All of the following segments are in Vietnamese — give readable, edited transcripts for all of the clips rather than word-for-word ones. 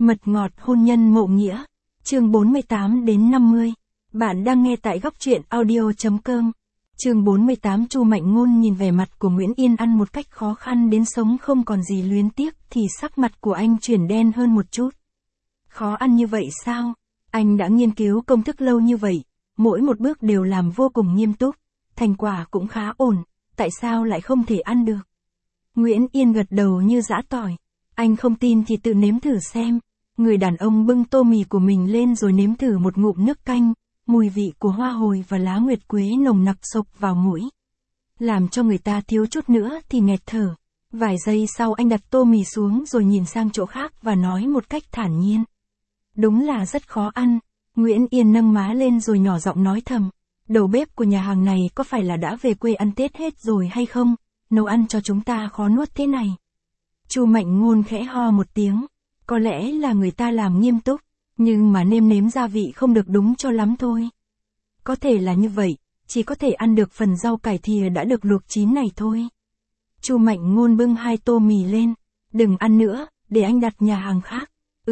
Mật ngọt hôn nhân mộ nghĩa. Chương 48 đến 50. Bạn đang nghe tại góc truyện audio.com. Chương 48. Chu Mạnh Ngôn nhìn vẻ mặt của Nguyễn Yên ăn một cách khó khăn đến sống không còn gì luyến tiếc thì sắc mặt của anh chuyển đen hơn một chút. Khó ăn như vậy sao? Anh đã nghiên cứu công thức lâu như vậy, mỗi một bước đều làm vô cùng nghiêm túc, thành quả cũng khá ổn, tại sao lại không thể ăn được? Nguyễn Yên gật đầu như giã tỏi. Anh không tin thì tự nếm thử xem. Người đàn ông bưng tô mì của mình lên rồi nếm thử một ngụm nước canh, mùi vị của hoa hồi và lá nguyệt quế nồng nặc xộc vào mũi, làm cho người ta thiếu chút nữa thì nghẹt thở. Vài giây sau anh đặt tô mì xuống rồi nhìn sang chỗ khác và nói một cách thản nhiên. Đúng là rất khó ăn. Nguyễn Yên nâng má lên rồi nhỏ giọng nói thầm. Đầu bếp của nhà hàng này có phải là đã về quê ăn Tết hết rồi hay không? Nấu ăn cho chúng ta khó nuốt thế này. Chu Mạnh Ngôn khẽ ho một tiếng. Có lẽ là người ta làm nghiêm túc, nhưng mà nêm nếm gia vị không được đúng cho lắm thôi. Có thể là như vậy, chỉ có thể ăn được phần rau cải thìa đã được luộc chín này thôi. Chu Mạnh Ngôn bưng 2 tô mì lên. Đừng ăn nữa, để anh đặt nhà hàng khác.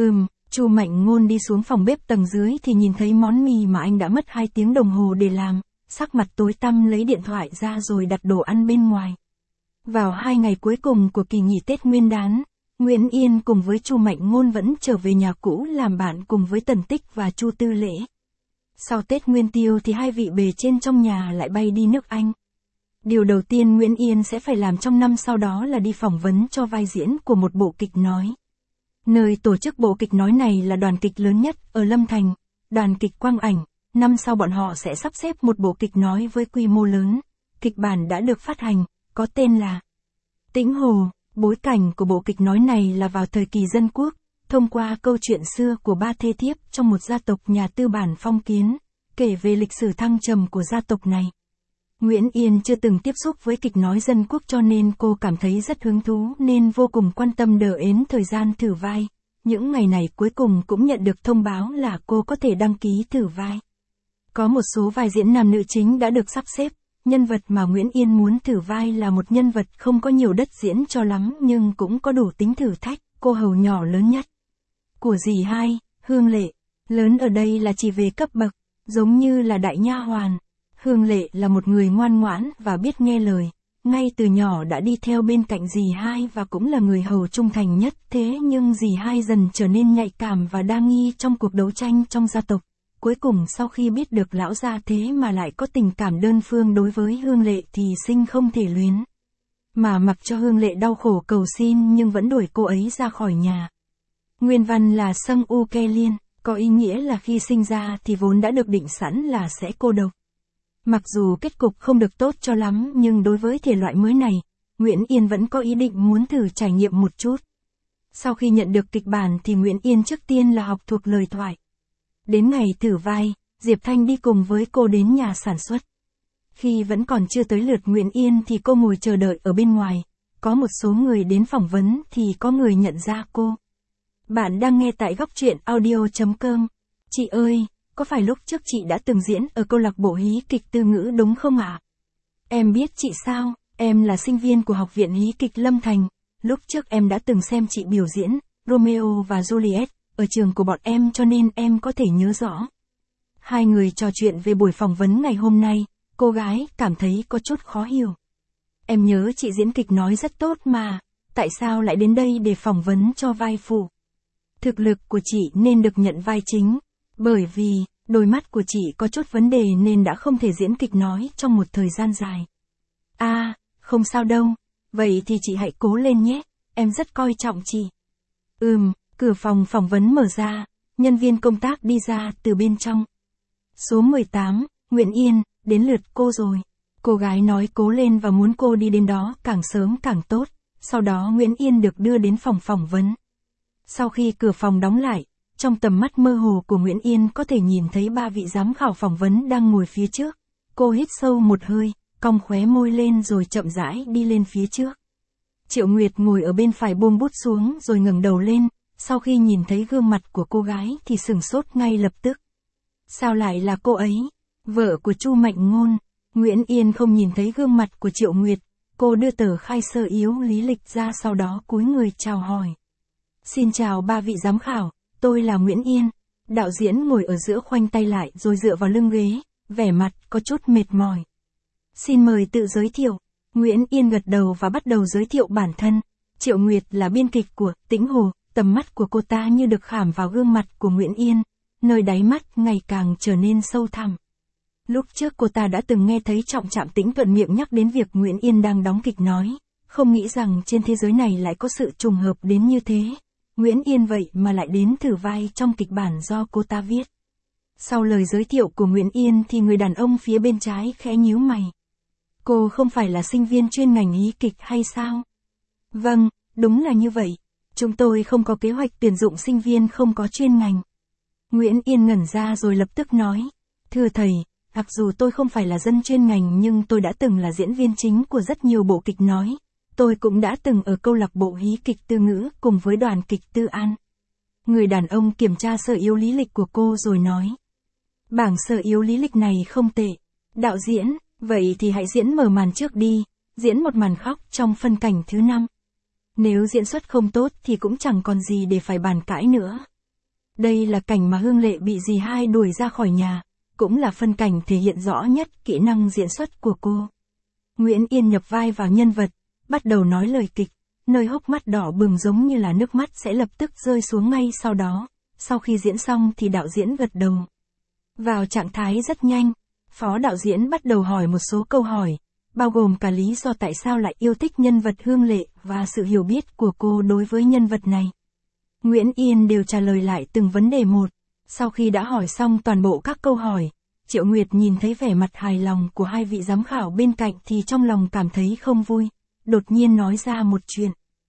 Chu Mạnh Ngôn đi xuống phòng bếp tầng dưới thì nhìn thấy món mì mà anh đã mất 2 tiếng đồng hồ để làm, sắc mặt tối tăm lấy điện thoại ra rồi đặt đồ ăn bên ngoài. Vào 2 ngày cuối cùng của kỳ nghỉ Tết Nguyên đán, Nguyễn Yên cùng với Chu Mạnh Ngôn vẫn trở về nhà cũ làm bạn cùng với Tần Tích và Chu Tư Lễ. Sau Tết Nguyên Tiêu thì hai vị bề trên trong nhà lại bay đi nước Anh. Điều đầu tiên Nguyễn Yên sẽ phải làm trong năm sau đó là đi phỏng vấn cho vai diễn của một bộ kịch nói. Nơi tổ chức bộ kịch nói này là đoàn kịch lớn nhất ở Lâm Thành, đoàn kịch Quang Ảnh. Năm sau bọn họ sẽ sắp xếp một bộ kịch nói với quy mô lớn. Kịch bản đã được phát hành, có tên là Tĩnh Hồ. Bối cảnh của bộ kịch nói này là vào thời kỳ dân quốc, thông qua câu chuyện xưa của 3 thê thiếp trong một gia tộc nhà tư bản phong kiến, kể về lịch sử thăng trầm của gia tộc này. Nguyễn Yên chưa từng tiếp xúc với kịch nói dân quốc cho nên cô cảm thấy rất hứng thú nên vô cùng quan tâm đợi đến thời gian thử vai. Những ngày này cuối cùng cũng nhận được thông báo là cô có thể đăng ký thử vai. Có một số vai diễn nam nữ chính đã được sắp xếp. Nhân vật mà Nguyễn Yên muốn thử vai là một nhân vật không có nhiều đất diễn cho lắm nhưng cũng có đủ tính thử thách, cô hầu nhỏ lớn nhất của dì hai, Hương Lệ. Lớn ở đây là chỉ về cấp bậc, giống như là đại nha hoàn. Hương Lệ là một người ngoan ngoãn và biết nghe lời, ngay từ nhỏ đã đi theo bên cạnh dì hai và cũng là người hầu trung thành nhất. Thế nhưng dì hai dần trở nên nhạy cảm và đa nghi trong cuộc đấu tranh trong gia tộc. Cuối cùng sau khi biết được lão gia thế mà lại có tình cảm đơn phương đối với Hương Lệ thì sinh không thể luyến. Mà mặc cho Hương Lệ đau khổ cầu xin nhưng vẫn đuổi cô ấy ra khỏi nhà. Nguyên văn là Sâng U Ke Liên, có ý nghĩa là khi sinh ra thì vốn đã được định sẵn là sẽ cô độc. Mặc dù kết cục không được tốt cho lắm nhưng đối với thể loại mới này, Nguyễn Yên vẫn có ý định muốn thử trải nghiệm một chút. Sau khi nhận được kịch bản thì Nguyễn Yên trước tiên là học thuộc lời thoại. Đến ngày thử vai, Diệp Thanh đi cùng với cô đến nhà sản xuất. Khi vẫn còn chưa tới lượt Nguyễn Yên thì cô ngồi chờ đợi ở bên ngoài. Có một số người đến phỏng vấn thì có người nhận ra cô. Bạn đang nghe tại góc truyện audio.com. Chị ơi, có phải lúc trước chị đã từng diễn ở câu lạc bộ hí kịch Tư Ngữ đúng không ạ? Em biết chị sao, em là sinh viên của Học viện Hí kịch Lâm Thành. Lúc trước em đã từng xem chị biểu diễn Romeo và Juliet ở trường của bọn em cho nên em có thể nhớ rõ. Hai người trò chuyện về buổi phỏng vấn ngày hôm nay, cô gái cảm thấy có chút khó hiểu. Em nhớ chị diễn kịch nói rất tốt mà, tại sao lại đến đây để phỏng vấn cho vai phụ? Thực lực của chị nên được nhận vai chính, bởi vì đôi mắt của chị có chút vấn đề nên đã không thể diễn kịch nói trong một thời gian dài. À, không sao đâu, vậy thì chị hãy cố lên nhé, em rất coi trọng chị. Cửa phòng phỏng vấn mở ra, nhân viên công tác đi ra từ bên trong. Số 18, Nguyễn Yên, đến lượt cô rồi. Cô gái nói cố lên và muốn cô đi đến đó càng sớm càng tốt. Sau đó Nguyễn Yên được đưa đến phòng phỏng vấn. Sau khi cửa phòng đóng lại, trong tầm mắt mơ hồ của Nguyễn Yên có thể nhìn thấy 3 vị giám khảo phỏng vấn đang ngồi phía trước. Cô hít sâu một hơi, cong khóe môi lên rồi chậm rãi đi lên phía trước. Triệu Nguyệt ngồi ở bên phải buông bút xuống rồi ngẩng đầu lên. Sau khi nhìn thấy gương mặt của cô gái thì sửng sốt ngay lập tức. Sao lại là cô ấy? Vợ của Chu Mạnh Ngôn. Nguyễn Yên không nhìn thấy gương mặt của Triệu Nguyệt. Cô đưa tờ khai sơ yếu lý lịch ra sau đó cúi người chào hỏi. Xin chào 3 vị giám khảo, tôi là Nguyễn Yên. Đạo diễn ngồi ở giữa khoanh tay lại rồi dựa vào lưng ghế, vẻ mặt có chút mệt mỏi. Xin mời tự giới thiệu. Nguyễn Yên gật đầu và bắt đầu giới thiệu bản thân. Triệu Nguyệt là biên kịch của Tĩnh Hồ, tầm mắt của cô ta như được khảm vào gương mặt của Nguyễn Yên, nơi đáy mắt ngày càng trở nên sâu thẳm. Lúc trước cô ta đã từng nghe thấy Trọng Trạm Tĩnh thuận miệng nhắc đến việc Nguyễn Yên đang đóng kịch nói, không nghĩ rằng trên thế giới này lại có sự trùng hợp đến như thế. Nguyễn Yên vậy mà lại đến thử vai trong kịch bản do cô ta viết. Sau lời giới thiệu của Nguyễn Yên thì người đàn ông phía bên trái khẽ nhíu mày. Cô không phải là sinh viên chuyên ngành hí kịch hay sao? Vâng, đúng là như vậy. Chúng tôi không có kế hoạch tuyển dụng sinh viên không có chuyên ngành. Nguyễn Yên ngẩn ra rồi lập tức nói. Thưa thầy, mặc dù tôi không phải là dân chuyên ngành nhưng tôi đã từng là diễn viên chính của rất nhiều bộ kịch nói. Tôi cũng đã từng ở câu lạc bộ hí kịch Tư Ngữ cùng với đoàn kịch Tư An. Người đàn ông kiểm tra sở yếu lý lịch của cô rồi nói. Bảng sở yếu lý lịch này không tệ. Đạo diễn, vậy thì hãy diễn mở màn trước đi, diễn một màn khóc trong phân cảnh thứ 5. Nếu diễn xuất không tốt thì cũng chẳng còn gì để phải bàn cãi nữa. Đây là cảnh mà Hương Lệ bị dì hai đuổi ra khỏi nhà, cũng là phân cảnh thể hiện rõ nhất kỹ năng diễn xuất của cô. Nguyễn Yên nhập vai vào nhân vật, bắt đầu nói lời kịch, nơi hốc mắt đỏ bừng giống như là nước mắt sẽ lập tức rơi xuống ngay sau đó. Sau khi diễn xong thì đạo diễn gật đầu. Vào trạng thái rất nhanh, phó đạo diễn bắt đầu hỏi một số câu hỏi, bao gồm cả lý do tại sao lại yêu thích nhân vật Hương Lệ và sự hiểu biết của cô đối với nhân vật này. Nguyễn Yên đều trả lời lại từng vấn đề một. Sau khi đã hỏi xong toàn bộ các câu hỏi, Triệu Nguyệt nhìn thấy vẻ mặt hài lòng của hai vị giám khảo bên cạnh thì trong lòng cảm thấy không vui, đột nhiên nói ra một chuyện.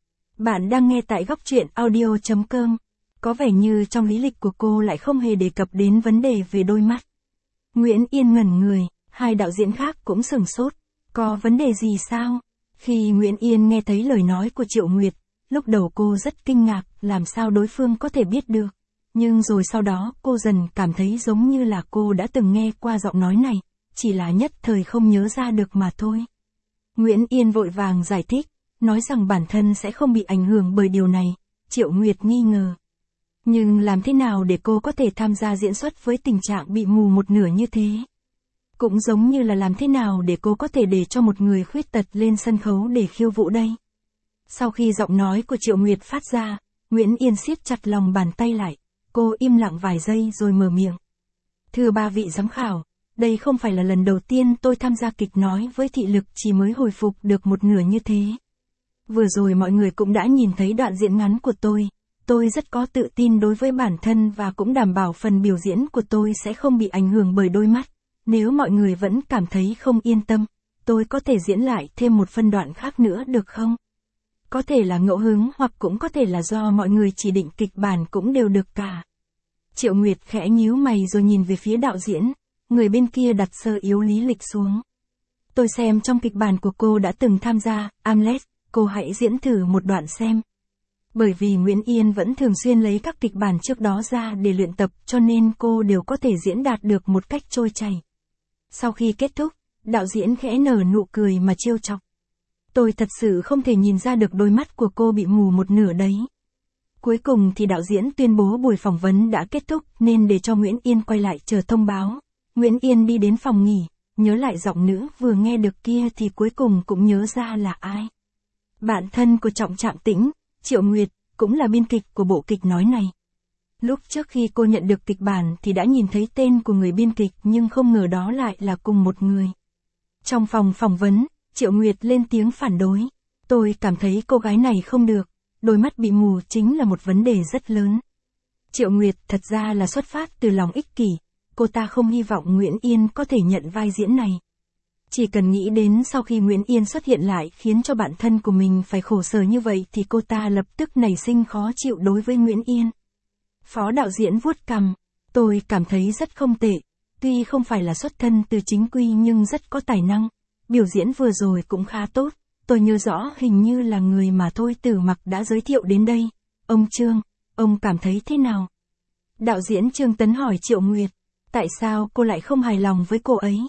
Bạn đang nghe tại góc truyện audio.com. Có vẻ như trong lý lịch của cô lại không hề đề cập đến vấn đề về đôi mắt. Nguyễn Yên ngẩn người, hai đạo diễn khác cũng sửng sốt. Có vấn đề gì sao? Khi Nguyễn Yên nghe thấy lời nói của Triệu Nguyệt, lúc đầu cô rất kinh ngạc làm sao đối phương có thể biết được. Nhưng rồi sau đó cô dần cảm thấy giống như là cô đã từng nghe qua giọng nói này, chỉ là nhất thời không nhớ ra được mà thôi. Nguyễn Yên vội vàng giải thích, nói rằng bản thân sẽ không bị ảnh hưởng bởi điều này. Triệu Nguyệt nghi ngờ. Nhưng làm thế nào để cô có thể tham gia diễn xuất với tình trạng bị mù một nửa như thế? Cũng giống như là làm thế nào để cô có thể để cho một người khuyết tật lên sân khấu để khiêu vũ đây? Sau khi giọng nói của Triệu Nguyệt phát ra, Nguyễn Yên siết chặt lòng bàn tay lại. Cô im lặng vài giây rồi mở miệng. Thưa ba vị giám khảo, đây không phải là lần đầu tiên tôi tham gia kịch nói với thị lực chỉ mới hồi phục được một nửa như thế. Vừa rồi mọi người cũng đã nhìn thấy đoạn diễn ngắn của tôi. Tôi rất có tự tin đối với bản thân và cũng đảm bảo phần biểu diễn của tôi sẽ không bị ảnh hưởng bởi đôi mắt. Nếu mọi người vẫn cảm thấy không yên tâm, tôi có thể diễn lại thêm một phân đoạn khác nữa được không? Có thể là ngẫu hứng hoặc cũng có thể là do mọi người chỉ định kịch bản cũng đều được cả. Triệu Nguyệt khẽ nhíu mày rồi nhìn về phía đạo diễn, người bên kia đặt sơ yếu lý lịch xuống. Tôi xem trong kịch bản của cô đã từng tham gia Hamlet, cô hãy diễn thử một đoạn xem. Bởi vì Nguyễn Yên vẫn thường xuyên lấy các kịch bản trước đó ra để luyện tập cho nên cô đều có thể diễn đạt được một cách trôi chảy. Sau khi kết thúc, đạo diễn khẽ nở nụ cười mà trêu chọc. Tôi thật sự không thể nhìn ra được đôi mắt của cô bị mù một nửa đấy. Cuối cùng thì đạo diễn tuyên bố buổi phỏng vấn đã kết thúc nên để cho Nguyễn Yên quay lại chờ thông báo. Nguyễn Yên đi đến phòng nghỉ, nhớ lại giọng nữ vừa nghe được kia thì cuối cùng cũng nhớ ra là ai. Bạn thân của Trọng Trạm Tĩnh, Triệu Nguyệt, cũng là biên kịch của bộ kịch nói này. Lúc trước khi cô nhận được kịch bản thì đã nhìn thấy tên của người biên kịch nhưng không ngờ đó lại là cùng một người. Trong phòng phỏng vấn, Triệu Nguyệt lên tiếng phản đối. Tôi cảm thấy cô gái này không được, đôi mắt bị mù chính là một vấn đề rất lớn. Triệu Nguyệt thật ra là xuất phát từ lòng ích kỷ, cô ta không hy vọng Nguyễn Yên có thể nhận vai diễn này. Chỉ cần nghĩ đến sau khi Nguyễn Yên xuất hiện lại khiến cho bản thân của mình phải khổ sở như vậy thì cô ta lập tức nảy sinh khó chịu đối với Nguyễn Yên. Phó đạo diễn vuốt cằm, tôi cảm thấy rất không tệ, tuy không phải là xuất thân từ chính quy nhưng rất có tài năng, biểu diễn vừa rồi cũng khá tốt, tôi nhớ rõ hình như là người mà Thôi Tử Mặc đã giới thiệu đến đây. Ông Trương, ông cảm thấy thế nào? Đạo diễn Trương Tấn hỏi Triệu Nguyệt, tại sao cô lại không hài lòng với cô ấy?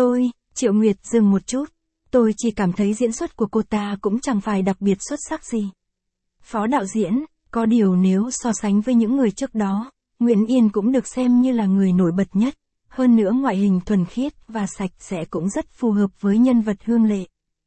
Triệu Nguyệt dừng một chút, tôi chỉ cảm thấy diễn xuất của cô ta cũng chẳng phải đặc biệt xuất sắc gì. Phó đạo diễn, Có điều nếu so sánh với những người trước đó, Nguyễn Yên cũng được xem như là người nổi bật nhất. Hơn nữa ngoại hình thuần khiết và sạch sẽ cũng rất phù hợp với nhân vật Hương Lệ.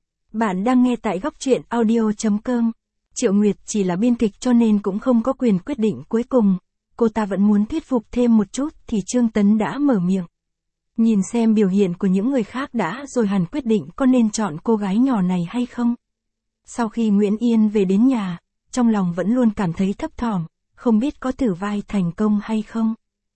Bạn đang nghe tại góc truyện audio.com. Triệu Nguyệt chỉ là biên kịch cho nên cũng không có quyền quyết định cuối cùng. Cô ta vẫn muốn thuyết phục thêm một chút thì Trương Tấn đã mở miệng. Nhìn xem biểu hiện của những người khác đã rồi hẳn quyết định có nên chọn cô gái nhỏ này hay không. Sau khi Nguyễn Yên về đến nhà, trong lòng vẫn luôn cảm thấy thấp thỏm, không biết có thử vai thành công hay không.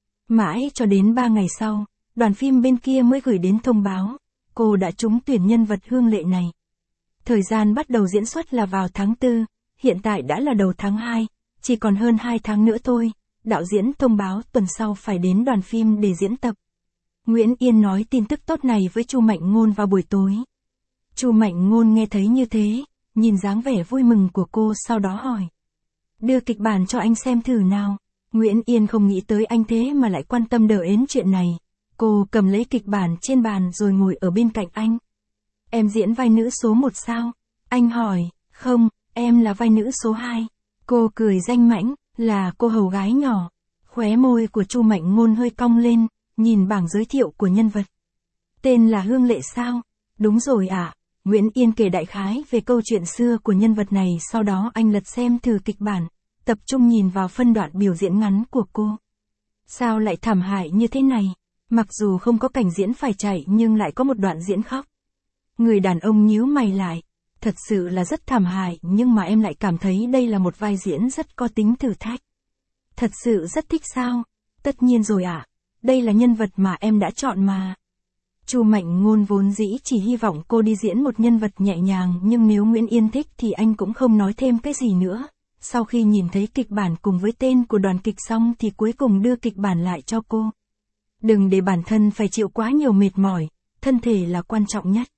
Mãi cho đến 3 ngày sau, đoàn phim bên kia mới gửi đến thông báo, cô đã trúng tuyển nhân vật Hương Lệ này. Thời gian bắt đầu diễn xuất là vào tháng 4, hiện tại đã là đầu tháng 2, chỉ còn hơn 2 tháng nữa thôi, đạo diễn thông báo tuần sau phải đến đoàn phim để diễn tập. Nguyễn Yên nói tin tức tốt này với Chu Mạnh Ngôn vào buổi tối. Chu Mạnh Ngôn nghe thấy như thế, nhìn dáng vẻ vui mừng của cô sau đó hỏi. Đưa kịch bản cho anh xem thử nào. Nguyễn Yên không nghĩ tới anh thế mà lại quan tâm đến chuyện này. Cô cầm lấy kịch bản trên bàn rồi ngồi ở bên cạnh anh. Em diễn vai nữ số 1 sao? Anh hỏi, không, em là vai nữ số 2. Cô cười danh mãnh, là cô hầu gái nhỏ. Khóe môi của Chu Mạnh Ngôn hơi cong lên, nhìn bảng giới thiệu của nhân vật. Tên là Hương Lệ sao? Đúng rồi ạ. Nguyễn Yên kể đại khái về câu chuyện xưa của nhân vật này, sau đó anh lật xem thử kịch bản, tập trung nhìn vào phân đoạn biểu diễn ngắn của cô. Sao lại thảm hại như thế này? Mặc dù không có cảnh diễn phải chạy nhưng lại có một đoạn diễn khóc. Người đàn ông nhíu mày lại. Thật sự là rất thảm hại nhưng mà em lại cảm thấy đây là một vai diễn rất có tính thử thách. Thật sự rất thích sao? Tất nhiên rồi ạ. Đây là nhân vật mà em đã chọn mà. Chu Mạnh Ngôn vốn dĩ chỉ hy vọng cô đi diễn một nhân vật nhẹ nhàng nhưng nếu Nguyễn Yên thích thì anh cũng không nói thêm cái gì nữa. Sau khi nhìn thấy kịch bản cùng với tên của đoàn kịch xong thì cuối cùng đưa kịch bản lại cho cô. Đừng để bản thân phải chịu quá nhiều mệt mỏi, thân thể là quan trọng nhất.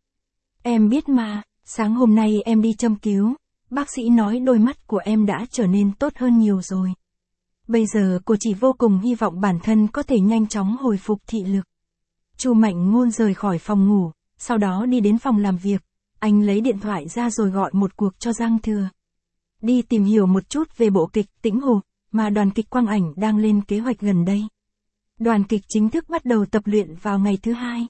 Em biết mà, sáng hôm nay em đi châm cứu, bác sĩ nói đôi mắt của em đã trở nên tốt hơn nhiều rồi. Bây giờ cô chỉ vô cùng hy vọng bản thân có thể nhanh chóng hồi phục thị lực. Chu Mạnh Ngôn rời khỏi phòng ngủ, sau đó đi đến phòng làm việc. Anh lấy điện thoại ra rồi gọi một cuộc cho Giang Thừa. Đi tìm hiểu một chút về bộ kịch Tĩnh Hồ, mà đoàn kịch Quang Ảnh đang lên kế hoạch gần đây. Đoàn kịch chính thức bắt đầu tập luyện vào ngày thứ 2.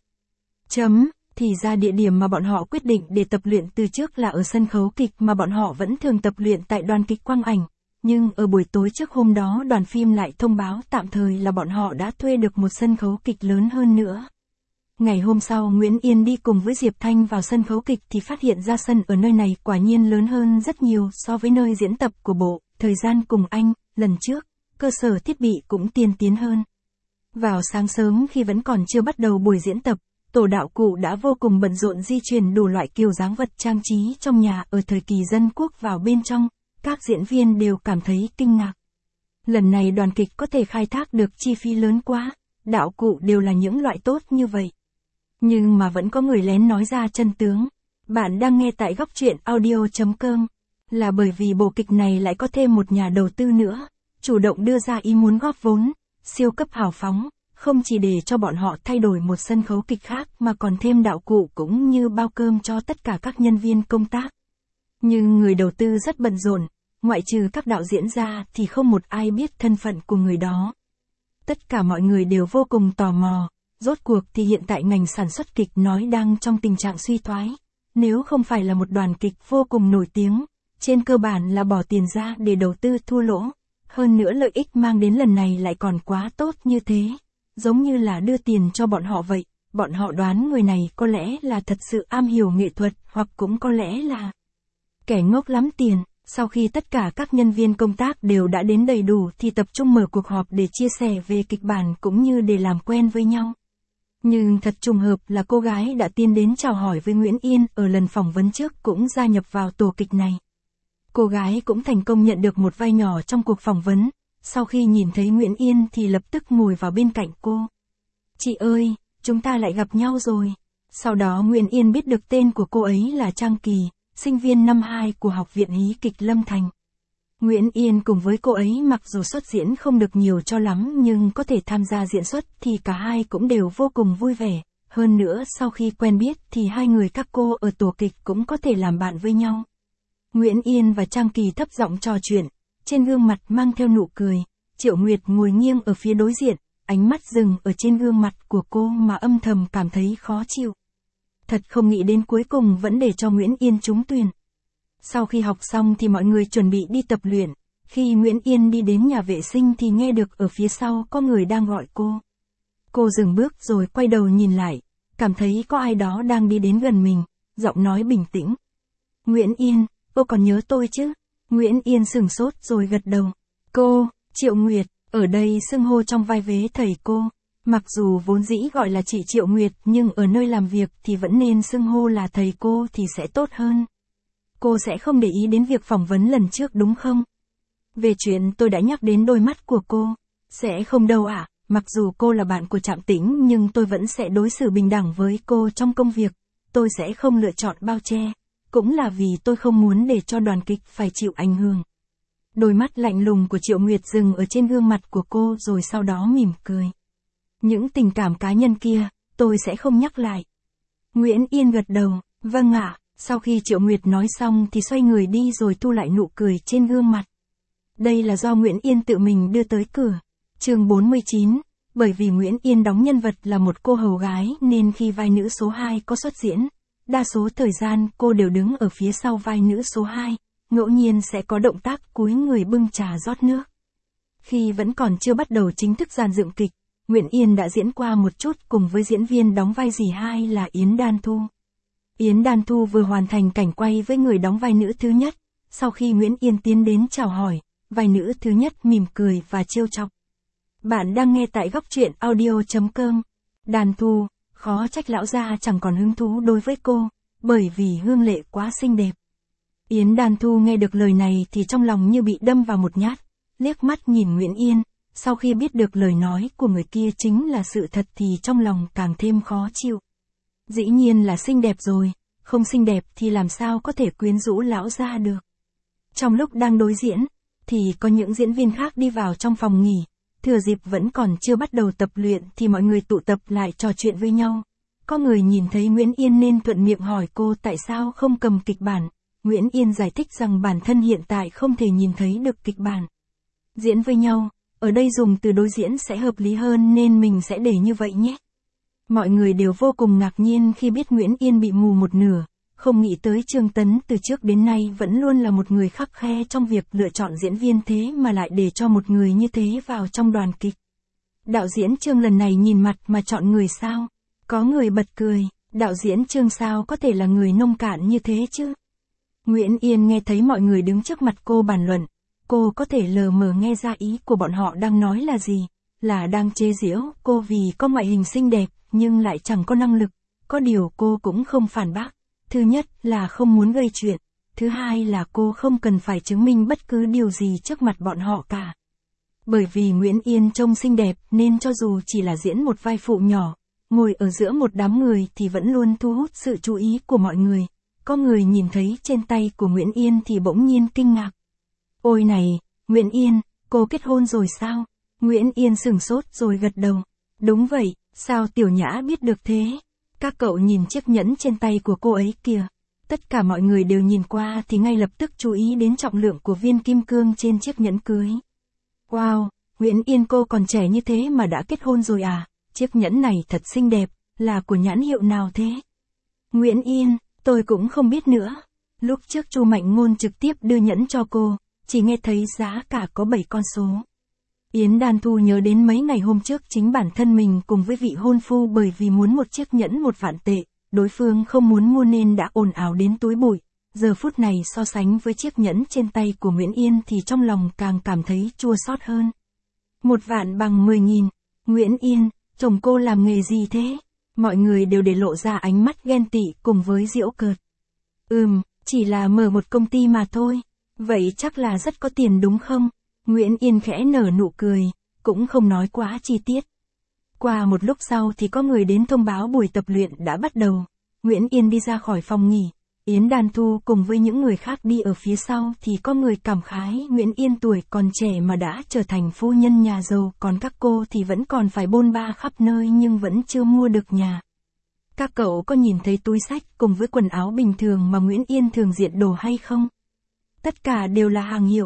Thì ra địa điểm mà bọn họ quyết định để tập luyện từ trước là ở sân khấu kịch mà bọn họ vẫn thường tập luyện tại đoàn kịch Quang Ảnh. Nhưng ở buổi tối trước hôm đó đoàn phim lại thông báo tạm thời là bọn họ đã thuê được một sân khấu kịch lớn hơn nữa. Ngày hôm sau Nguyễn Yên đi cùng với Diệp Thanh vào sân khấu kịch thì phát hiện ra sân ở nơi này quả nhiên lớn hơn rất nhiều so với nơi diễn tập của bộ, thời gian cùng anh, lần trước, cơ sở thiết bị cũng tiên tiến hơn. Vào sáng sớm khi vẫn còn chưa bắt đầu buổi diễn tập, tổ đạo cụ đã vô cùng bận rộn di chuyển đủ loại kiểu dáng vật trang trí trong nhà ở thời kỳ dân quốc vào bên trong, các diễn viên đều cảm thấy kinh ngạc. Lần này đoàn kịch có thể khai thác được chi phí lớn quá, đạo cụ đều là những loại tốt như vậy. Nhưng mà vẫn có người lén nói ra chân tướng. Bạn đang nghe tại góc truyện audio.com. Là bởi vì bộ kịch này lại có thêm một nhà đầu tư nữa, chủ động đưa ra ý muốn góp vốn, siêu cấp hào phóng, không chỉ để cho bọn họ thay đổi một sân khấu kịch khác mà còn thêm đạo cụ cũng như bao cơm cho tất cả các nhân viên công tác. Nhưng người đầu tư rất bận rộn, ngoại trừ các đạo diễn ra thì không một ai biết thân phận của người đó. Tất cả mọi người đều vô cùng tò mò. Rốt cuộc thì hiện tại ngành sản xuất kịch nói đang trong tình trạng suy thoái. Nếu không phải là một đoàn kịch vô cùng nổi tiếng, trên cơ bản là bỏ tiền ra để đầu tư thua lỗ. Hơn nữa lợi ích mang đến lần này lại còn quá tốt như thế. Giống như là đưa tiền cho bọn họ vậy. Bọn họ đoán người này có lẽ là thật sự am hiểu nghệ thuật hoặc cũng có lẽ là kẻ ngốc lắm tiền. Sau khi tất cả các nhân viên công tác đều đã đến đầy đủ thì tập trung mở cuộc họp để chia sẻ về kịch bản cũng như để làm quen với nhau. Nhưng thật trùng hợp là cô gái đã tiến đến chào hỏi với Nguyễn Yên ở lần phỏng vấn trước cũng gia nhập vào tổ kịch này. Cô gái cũng thành công nhận được một vai nhỏ trong cuộc phỏng vấn, sau khi nhìn thấy Nguyễn Yên thì lập tức ngồi vào bên cạnh cô. Chị ơi, chúng ta lại gặp nhau rồi. Sau đó Nguyễn Yên biết được tên của cô ấy là Trang Kỳ, sinh viên năm 2 của Học viện Hí kịch Lâm Thành. Nguyễn Yên cùng với cô ấy mặc dù xuất diễn không được nhiều cho lắm nhưng có thể tham gia diễn xuất thì cả hai cũng đều vô cùng vui vẻ. Hơn nữa sau khi quen biết thì hai người các cô ở tổ kịch cũng có thể làm bạn với nhau. Nguyễn Yên và Trang Kỳ thấp giọng trò chuyện. trên gương mặt mang theo nụ cười. Triệu Nguyệt ngồi nghiêng ở phía đối diện, ánh mắt dừng ở trên gương mặt của cô mà âm thầm cảm thấy khó chịu. Thật không nghĩ đến cuối cùng vẫn để cho Nguyễn Yên trúng tuyển. Sau khi học xong thì mọi người chuẩn bị đi tập luyện. Khi Nguyễn Yên đi đến nhà vệ sinh thì nghe được ở phía sau có người đang gọi cô. Cô dừng bước rồi quay đầu nhìn lại, cảm thấy có ai đó đang đi đến gần mình, giọng nói bình tĩnh. Nguyễn Yên, cô còn nhớ tôi chứ? Nguyễn Yên sửng sốt rồi gật đầu. Cô, Triệu Nguyệt, ở đây xưng hô trong vai vế thầy cô. Mặc dù vốn dĩ gọi là chị Triệu Nguyệt nhưng ở nơi làm việc thì vẫn nên xưng hô là thầy cô thì sẽ tốt hơn. Cô sẽ không để ý đến việc phỏng vấn lần trước đúng không? Về chuyện tôi đã nhắc đến đôi mắt của cô. Sẽ không đâu ạ, mặc dù cô là bạn của Trạm Tĩnh nhưng tôi vẫn sẽ đối xử bình đẳng với cô trong công việc. Tôi sẽ không lựa chọn bao che. Cũng là vì tôi không muốn để cho đoàn kịch phải chịu ảnh hưởng. Đôi mắt lạnh lùng của Triệu Nguyệt dừng ở trên gương mặt của cô rồi sau đó mỉm cười. Những tình cảm cá nhân kia, tôi sẽ không nhắc lại. Nguyễn Yên gật đầu, vâng ạ. Sau khi Triệu Nguyệt nói xong thì xoay người đi rồi thu lại nụ cười trên gương mặt. Đây là do Nguyễn Yên tự mình đưa tới cửa. Chương 49, bởi vì Nguyễn Yên đóng nhân vật là một cô hầu gái nên khi vai nữ số 2 có xuất diễn, đa số thời gian cô đều đứng ở phía sau vai nữ số 2, ngẫu nhiên sẽ có động tác cúi người bưng trà rót nước. Khi vẫn còn chưa bắt đầu chính thức dàn dựng kịch, Nguyễn Yên đã diễn qua một chút cùng với diễn viên đóng vai dì hai là Yến Đan Thu. Yến Đan Thu vừa hoàn thành cảnh quay với người đóng vai nữ thứ nhất, sau khi Nguyễn Yên tiến đến chào hỏi, vai nữ thứ nhất mỉm cười và trêu chọc. Bạn đang nghe tại góc truyện audio.com. Đan Thu, khó trách lão gia chẳng còn hứng thú đối với cô, bởi vì Hương Lệ quá xinh đẹp. Yến Đan Thu nghe được lời này thì trong lòng như bị đâm vào một nhát, liếc mắt nhìn Nguyễn Yên, sau khi biết được lời nói của người kia chính là sự thật thì trong lòng càng thêm khó chịu. Dĩ nhiên là xinh đẹp rồi, không xinh đẹp thì làm sao có thể quyến rũ lão gia được. Trong lúc đang đối diễn, thì có những diễn viên khác đi vào trong phòng nghỉ, thừa dịp vẫn còn chưa bắt đầu tập luyện thì mọi người tụ tập lại trò chuyện với nhau. Có người nhìn thấy Nguyễn Yên nên thuận miệng hỏi cô tại sao không cầm kịch bản. Nguyễn Yên giải thích rằng bản thân hiện tại không thể nhìn thấy được kịch bản. Diễn với nhau, ở đây dùng từ đối diễn sẽ hợp lý hơn nên mình sẽ để như vậy nhé. Mọi người đều vô cùng ngạc nhiên khi biết Nguyễn Yên bị mù một nửa, không nghĩ tới Trương Tấn từ trước đến nay vẫn luôn là một người khắt khe trong việc lựa chọn diễn viên thế mà lại để cho một người như thế vào trong đoàn kịch. Đạo diễn Trương lần này nhìn mặt mà chọn người sao? Có người bật cười, đạo diễn Trương sao có thể là người nông cạn như thế chứ? Nguyễn Yên nghe thấy mọi người đứng trước mặt cô bàn luận, cô có thể lờ mờ nghe ra ý của bọn họ đang nói là gì, là đang chế giễu cô vì có ngoại hình xinh đẹp nhưng lại chẳng có năng lực, có điều cô cũng không phản bác. Thứ nhất là không muốn gây chuyện, thứ hai là cô không cần phải chứng minh bất cứ điều gì trước mặt bọn họ cả. Bởi vì Nguyễn Yên trông xinh đẹp nên cho dù chỉ là diễn một vai phụ nhỏ, ngồi ở giữa một đám người thì vẫn luôn thu hút sự chú ý của mọi người. Có người nhìn thấy trên tay của Nguyễn Yên thì bỗng nhiên kinh ngạc. Ôi này, Nguyễn Yên, cô kết hôn rồi sao? Nguyễn Yên sửng sốt rồi gật đầu. Đúng vậy, sao Tiểu Nhã biết được thế? Các cậu nhìn chiếc nhẫn trên tay của cô ấy kìa. Tất cả mọi người đều nhìn qua thì ngay lập tức chú ý đến trọng lượng của viên kim cương trên chiếc nhẫn cưới. Wow, Nguyễn Yên cô còn trẻ như thế mà đã kết hôn rồi à? Chiếc nhẫn này thật xinh đẹp, là của nhãn hiệu nào thế? Nguyễn Yên, tôi cũng không biết nữa. Lúc trước Chu Mạnh Ngôn trực tiếp đưa nhẫn cho cô, chỉ nghe thấy giá cả có 7 con số. Yến Đan Thu nhớ đến mấy ngày hôm trước chính bản thân mình cùng với vị hôn phu bởi vì muốn một chiếc nhẫn 1 vạn tệ, đối phương không muốn mua nên đã ồn ào đến túi bụi. Giờ phút này so sánh với chiếc nhẫn trên tay của Nguyễn Yên thì trong lòng càng cảm thấy chua xót hơn. 1 vạn bằng 10.000. Nguyễn Yên, chồng cô làm nghề gì thế? Mọi người đều để lộ ra ánh mắt ghen tị cùng với giễu cợt. Chỉ là mở một công ty mà thôi. Vậy chắc là rất có tiền đúng không? Nguyễn Yên khẽ nở nụ cười, cũng không nói quá chi tiết. Qua một lúc sau thì có người đến thông báo buổi tập luyện đã bắt đầu. Nguyễn Yên đi ra khỏi phòng nghỉ. Yến Đan Thu cùng với những người khác đi ở phía sau thì có người cảm khái Nguyễn Yên tuổi còn trẻ mà đã trở thành phu nhân nhà giàu, còn các cô thì vẫn còn phải bôn ba khắp nơi nhưng vẫn chưa mua được nhà. Các cậu có nhìn thấy túi xách cùng với quần áo bình thường mà Nguyễn Yên thường diện đồ hay không? Tất cả đều là hàng hiệu.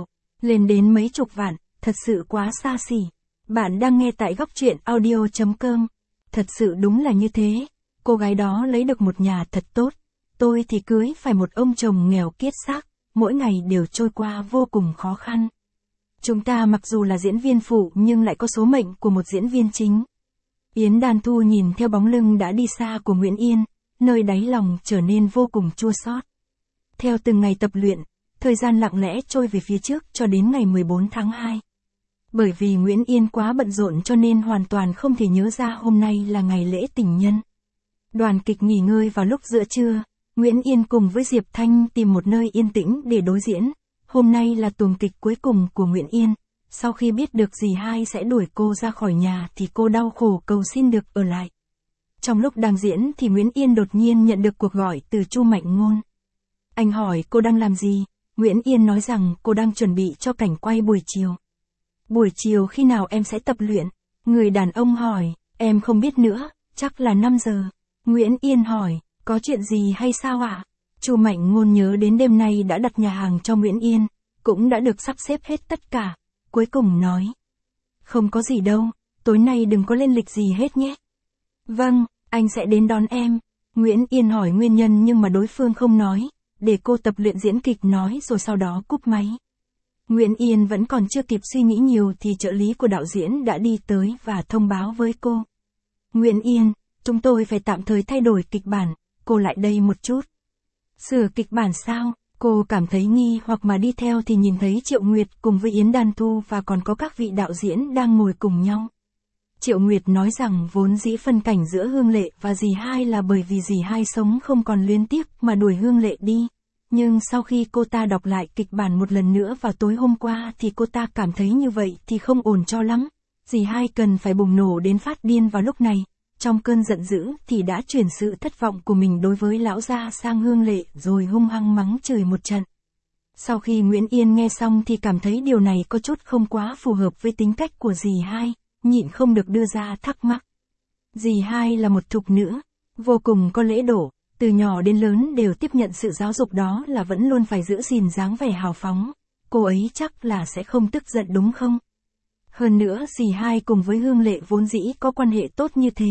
Lên đến mấy chục vạn, thật sự quá xa xỉ. Bạn đang nghe tại góc truyện audio.com. Thật sự đúng là như thế. Cô gái đó lấy được một nhà thật tốt. Tôi thì cưới phải một ông chồng nghèo kiết xác, mỗi ngày đều trôi qua vô cùng khó khăn. Chúng ta mặc dù là diễn viên phụ nhưng lại có số mệnh của một diễn viên chính. Yến Đan Thu nhìn theo bóng lưng đã đi xa của Nguyễn Yên, nơi đáy lòng trở nên vô cùng chua xót. Theo từng ngày tập luyện, thời gian lặng lẽ trôi về phía trước cho đến ngày 14 tháng 2. Bởi vì Nguyễn Yên quá bận rộn cho nên hoàn toàn không thể nhớ ra hôm nay là ngày lễ tình nhân. Đoàn kịch nghỉ ngơi vào lúc giữa trưa, Nguyễn Yên cùng với Diệp Thanh tìm một nơi yên tĩnh để đối diễn. Hôm nay là tuồng kịch cuối cùng của Nguyễn Yên. Sau khi biết được dì hai sẽ đuổi cô ra khỏi nhà thì cô đau khổ cầu xin được ở lại. Trong lúc đang diễn thì Nguyễn Yên đột nhiên nhận được cuộc gọi từ Chu Mạnh Ngôn. Anh hỏi cô đang làm gì? Nguyễn Yên nói rằng cô đang chuẩn bị cho cảnh quay buổi chiều. Buổi chiều khi nào em sẽ tập luyện? Người đàn ông hỏi, em không biết nữa, chắc là 5 giờ. Nguyễn Yên hỏi, có chuyện gì hay sao ạ? Chu Mạnh Ngôn nhớ đến đêm nay đã đặt nhà hàng cho Nguyễn Yên, cũng đã được sắp xếp hết tất cả. Cuối cùng nói, không có gì đâu, tối nay đừng có lên lịch gì hết nhé. Vâng, anh sẽ đến đón em. Nguyễn Yên hỏi nguyên nhân nhưng mà đối phương không nói, để cô tập luyện diễn kịch nói rồi sau đó cúp máy. Nguyễn Yên vẫn còn chưa kịp suy nghĩ nhiều thì trợ lý của đạo diễn đã đi tới và thông báo với cô. Nguyễn Yên, chúng tôi phải tạm thời thay đổi kịch bản, cô lại đây một chút. Sửa kịch bản sao? Cô cảm thấy nghi hoặc mà đi theo thì nhìn thấy Triệu Nguyệt cùng với Yến Đan Thu và còn có các vị đạo diễn đang ngồi cùng nhau. Triệu Nguyệt nói rằng vốn dĩ phân cảnh giữa Hương Lệ và dì hai là bởi vì dì hai sống không còn luyến tiếc mà đuổi Hương Lệ đi. Nhưng sau khi cô ta đọc lại kịch bản một lần nữa vào tối hôm qua thì cô ta cảm thấy như vậy thì không ổn cho lắm. Dì hai cần phải bùng nổ đến phát điên vào lúc này. Trong cơn giận dữ thì đã chuyển sự thất vọng của mình đối với lão gia sang Hương Lệ rồi hung hăng mắng chửi một trận. Sau khi Nguyễn Yên nghe xong thì cảm thấy điều này có chút không quá phù hợp với tính cách của dì hai, nhịn không được đưa ra thắc mắc. Dì hai là một thục nữ, vô cùng có lễ độ, từ nhỏ đến lớn đều tiếp nhận sự giáo dục đó là vẫn luôn phải giữ gìn dáng vẻ hào phóng. Cô ấy chắc là sẽ không tức giận đúng không? Hơn nữa dì hai cùng với Hương Lệ vốn dĩ có quan hệ tốt như thế.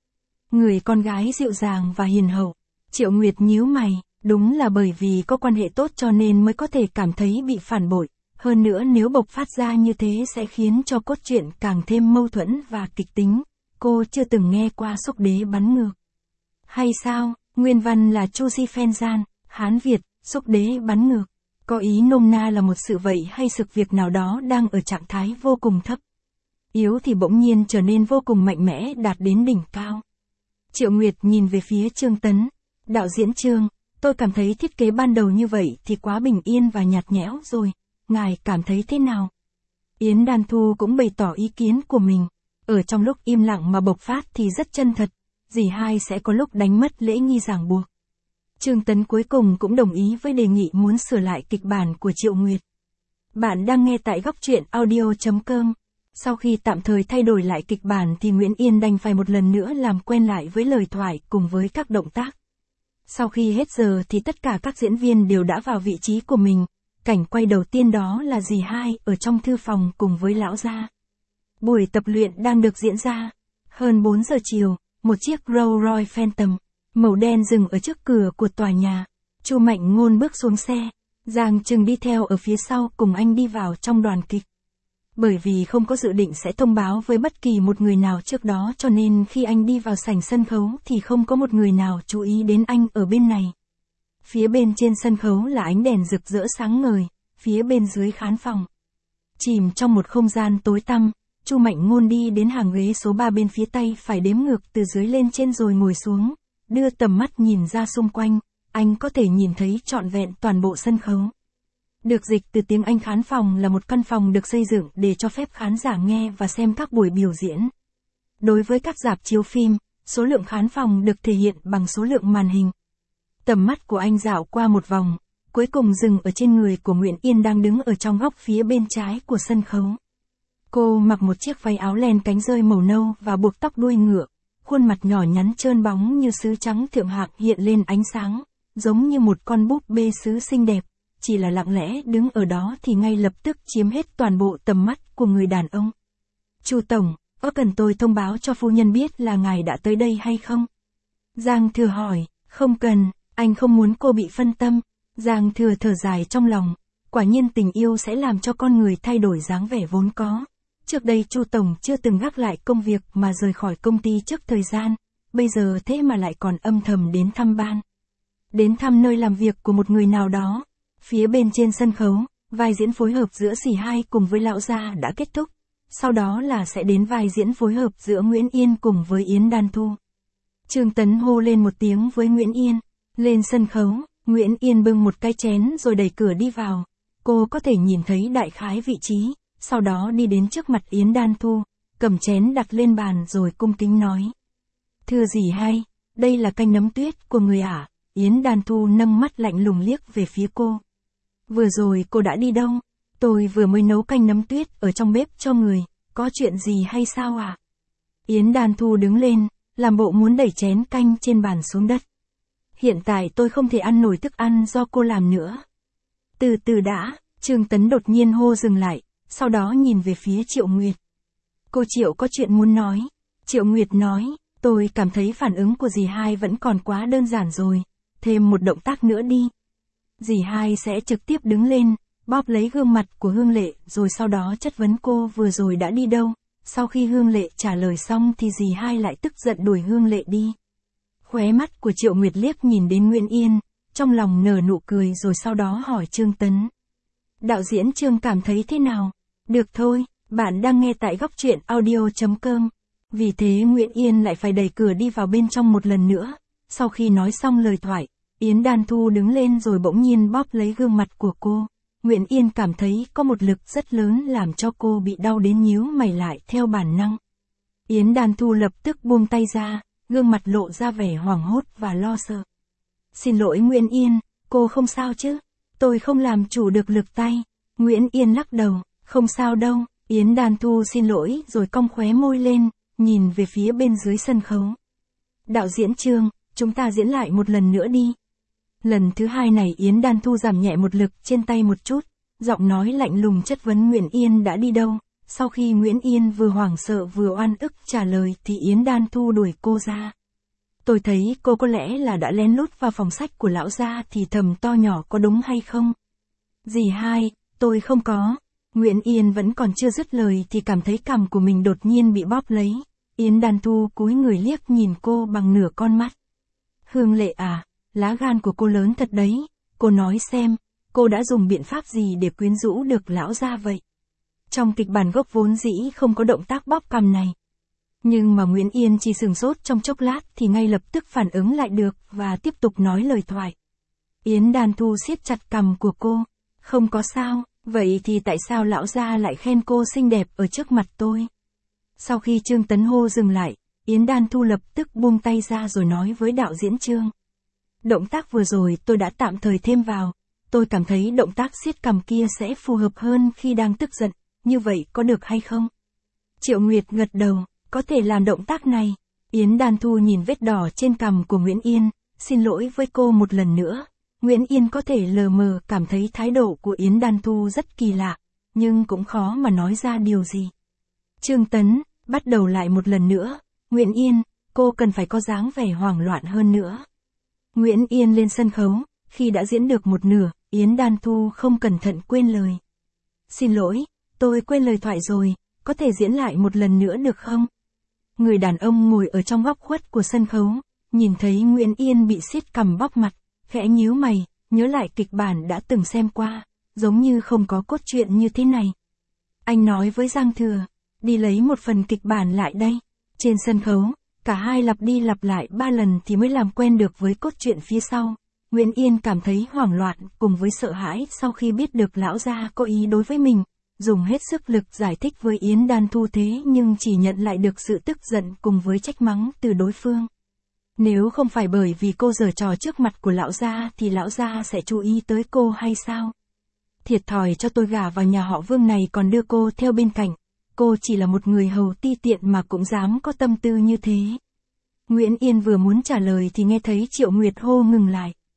Người con gái dịu dàng và hiền hậu. Triệu Nguyệt nhíu mày, đúng là bởi vì có quan hệ tốt cho nên mới có thể cảm thấy bị phản bội. Hơn nữa nếu bộc phát ra như thế sẽ khiến cho cốt truyện càng thêm mâu thuẫn và kịch tính. Cô chưa từng nghe qua xúc đế bắn ngược. Hay sao, nguyên văn là Chu Si Phen Gian, Hán Việt, xúc đế bắn ngược. Có ý nôm na là một sự vậy hay sự việc nào đó đang ở trạng thái vô cùng thấp. Yếu thì bỗng nhiên trở nên vô cùng mạnh mẽ đạt đến đỉnh cao. Triệu Nguyệt nhìn về phía Trương Tấn. Đạo diễn Trương, tôi cảm thấy thiết kế ban đầu như vậy thì quá bình yên và nhạt nhẽo rồi. Ngài cảm thấy thế nào? Yến Đan Thu cũng bày tỏ ý kiến của mình. Ở trong lúc im lặng mà bộc phát thì rất chân thật. Dì hai sẽ có lúc đánh mất lễ nghi ràng buộc. Trương Tấn cuối cùng cũng đồng ý với đề nghị muốn sửa lại kịch bản của Triệu Nguyệt. Bạn đang nghe tại góc truyện audio.com. Sau khi tạm thời thay đổi lại kịch bản thì Nguyễn Yên đành phải một lần nữa làm quen lại với lời thoại cùng với các động tác. Sau khi hết giờ thì tất cả các diễn viên đều đã vào vị trí của mình. Cảnh quay đầu tiên đó là dì hai ở trong thư phòng cùng với lão gia. Buổi tập luyện đang được diễn ra. Hơn 4 giờ chiều, một chiếc Rolls Royce Phantom màu đen dừng ở trước cửa của tòa nhà. Chu Mạnh Ngôn bước xuống xe, Giang Trừng đi theo ở phía sau cùng anh đi vào trong đoàn kịch. Bởi vì không có dự định sẽ thông báo với bất kỳ một người nào trước đó cho nên khi anh đi vào sảnh sân khấu thì không có một người nào chú ý đến anh ở bên này. Phía bên trên sân khấu là ánh đèn rực rỡ sáng ngời, phía bên dưới khán phòng. Chìm trong một không gian tối tăm, Chu Mạnh Ngôn đi đến hàng ghế số 3 bên phía tay phải đếm ngược từ dưới lên trên rồi ngồi xuống, đưa tầm mắt nhìn ra xung quanh, anh có thể nhìn thấy trọn vẹn toàn bộ sân khấu. Được dịch từ tiếng Anh khán phòng là một căn phòng được xây dựng để cho phép khán giả nghe và xem các buổi biểu diễn. Đối với các rạp chiếu phim, số lượng khán phòng được thể hiện bằng số lượng màn hình. Tầm mắt của anh dạo qua một vòng, cuối cùng dừng ở trên người của Nguyễn Yên đang đứng ở trong góc phía bên trái của sân khấu. Cô mặc một chiếc váy áo len cánh rơi màu nâu và buộc tóc đuôi ngựa, khuôn mặt nhỏ nhắn trơn bóng như sứ trắng thượng hạng hiện lên ánh sáng, giống như một con búp bê sứ xinh đẹp. chỉ là lặng lẽ đứng ở đó thì ngay lập tức chiếm hết toàn bộ tầm mắt của người đàn ông. Chu tổng, có cần tôi thông báo cho phu nhân biết là ngài đã tới đây hay không? Giang Thừa hỏi, không cần, anh không muốn cô bị phân tâm. Giang Thừa thở dài trong lòng, quả nhiên tình yêu sẽ làm cho con người thay đổi dáng vẻ vốn có. Trước đây Chu tổng chưa từng gác lại công việc mà rời khỏi công ty trước thời gian, bây giờ thế mà lại còn âm thầm đến thăm ban. Đến thăm nơi làm việc của một người nào đó. Phía bên trên sân khấu, vai diễn phối hợp giữa Dì Hai cùng với lão gia đã kết thúc. Sau đó là sẽ đến vai diễn phối hợp giữa Nguyễn Yên cùng với Yến Đan Thu. Trương Tấn hô lên một tiếng với Nguyễn Yên. Lên sân khấu, Nguyễn Yên bưng một cái chén rồi đẩy cửa đi vào. Cô có thể nhìn thấy đại khái vị trí, sau đó đi đến trước mặt Yến Đan Thu, cầm chén đặt lên bàn rồi cung kính nói. Thưa Dì Hai, đây là canh nấm tuyết của người ả. Yến Đan Thu nâng mắt lạnh lùng liếc về phía cô. Vừa rồi cô đã đi đâu? Tôi vừa mới nấu canh nấm tuyết ở trong bếp cho người, có chuyện gì hay sao ạ? Yến Đan Thu đứng lên, làm bộ muốn đẩy chén canh trên bàn xuống đất. Hiện tại tôi không thể ăn nổi thức ăn do cô làm nữa. Từ từ đã, Trương Tấn đột nhiên hô dừng lại, sau đó nhìn về phía Triệu Nguyệt. Cô Triệu có chuyện muốn nói. Triệu Nguyệt nói, tôi cảm thấy phản ứng của dì Hai vẫn còn quá đơn giản rồi, thêm một động tác nữa đi. Dì Hai sẽ trực tiếp đứng lên, bóp lấy gương mặt của Hương Lệ rồi sau đó chất vấn cô vừa rồi đã đi đâu. Sau khi Hương Lệ trả lời xong thì dì Hai lại tức giận đuổi Hương Lệ đi. Khóe mắt của Triệu Nguyệt liếc nhìn đến Nguyễn Yên, trong lòng nở nụ cười rồi sau đó hỏi Trương Tấn. Đạo diễn Trương cảm thấy thế nào? Được thôi, bạn đang nghe tại góc truyện audio.com. Vì thế Nguyễn Yên lại phải đẩy cửa đi vào bên trong một lần nữa. Sau khi nói xong lời thoại, Yến Đan Thu đứng lên rồi bỗng nhiên bóp lấy gương mặt của cô. Nguyễn Yên cảm thấy có một lực rất lớn làm cho cô bị đau đến nhíu mày lại theo bản năng. Yến Đan Thu lập tức buông tay ra, gương mặt lộ ra vẻ hoảng hốt và lo sợ. Xin lỗi Nguyễn Yên, cô không sao chứ? Tôi không làm chủ được lực tay. Nguyễn Yên lắc đầu, không sao đâu. Yến Đan Thu xin lỗi rồi cong khóe môi lên, nhìn về phía bên dưới sân khấu. Đạo diễn Trương, chúng ta diễn lại một lần nữa đi. Lần thứ hai này Yến Đan Thu giảm nhẹ một lực trên tay một chút, giọng nói lạnh lùng chất vấn Nguyễn Yên đã đi đâu. Sau khi Nguyễn Yên vừa hoảng sợ vừa oan ức trả lời thì Yến Đan Thu đuổi cô ra. Tôi thấy cô có lẽ là đã lén lút vào phòng sách của lão gia thì thầm to nhỏ có đúng hay không? Dì Hai, tôi không có. Nguyễn Yên vẫn còn chưa dứt lời thì cảm thấy cằm của mình đột nhiên bị bóp lấy. Yến Đan Thu cúi người liếc nhìn cô bằng nửa con mắt. Hương Lệ à, lá gan của cô lớn thật đấy. Cô nói xem, cô đã dùng biện pháp gì để quyến rũ được lão gia vậy? Trong kịch bản gốc vốn dĩ không có động tác bóp cằm này. Nhưng mà Nguyễn Yên chỉ sửng sốt trong chốc lát thì ngay lập tức phản ứng lại được và tiếp tục nói lời thoại. Yến Đan Thu siết chặt cằm của cô. Không có sao, vậy thì tại sao lão gia lại khen cô xinh đẹp ở trước mặt tôi? Sau khi Trương Tấn hô dừng lại, Yến Đan Thu lập tức buông tay ra rồi nói với đạo diễn Trương. Động tác vừa rồi tôi đã tạm thời thêm vào. Tôi cảm thấy động tác siết cằm kia sẽ phù hợp hơn khi đang tức giận. Như vậy có được hay không? Triệu Nguyệt gật đầu, có thể làm động tác này. Yến Đan Thu nhìn vết đỏ trên cằm của Nguyễn Yên, xin lỗi với cô một lần nữa. Nguyễn Yên có thể lờ mờ cảm thấy thái độ của Yến Đan Thu rất kỳ lạ, nhưng cũng khó mà nói ra điều gì. Trương Tấn, bắt đầu lại một lần nữa. Nguyễn Yên, cô cần phải có dáng vẻ hoảng loạn hơn nữa. Nguyễn Yên lên sân khấu, khi đã diễn được một nửa, Yến Đan Thu không cẩn thận quên lời. Xin lỗi, tôi quên lời thoại rồi, có thể diễn lại một lần nữa được không? Người đàn ông ngồi ở trong góc khuất của sân khấu, nhìn thấy Nguyễn Yên bị siết cằm bóp mặt, khẽ nhíu mày, nhớ lại kịch bản đã từng xem qua, giống như không có cốt truyện như thế này. Anh nói với Giang Thừa, đi lấy một phần kịch bản lại đây. Trên sân khấu, cả hai lặp đi lặp lại 3 lần thì mới làm quen được với cốt truyện phía sau. Nguyễn Yên cảm thấy hoảng loạn cùng với sợ hãi sau khi biết được lão gia có ý đối với mình, dùng hết sức lực giải thích với Yến Đan Thu thế nhưng chỉ nhận lại được sự tức giận cùng với trách mắng từ đối phương. Nếu không phải bởi vì cô giở trò trước mặt của lão gia thì lão gia sẽ chú ý tới cô hay sao? Thiệt thòi cho tôi gả vào nhà họ Vương này còn đưa cô theo bên cạnh. Cô chỉ là một người hầu ti tiện mà cũng dám có tâm tư như thế. Nguyễn Yên vừa muốn trả lời thì nghe thấy Triệu Nguyệt hô ngừng lại.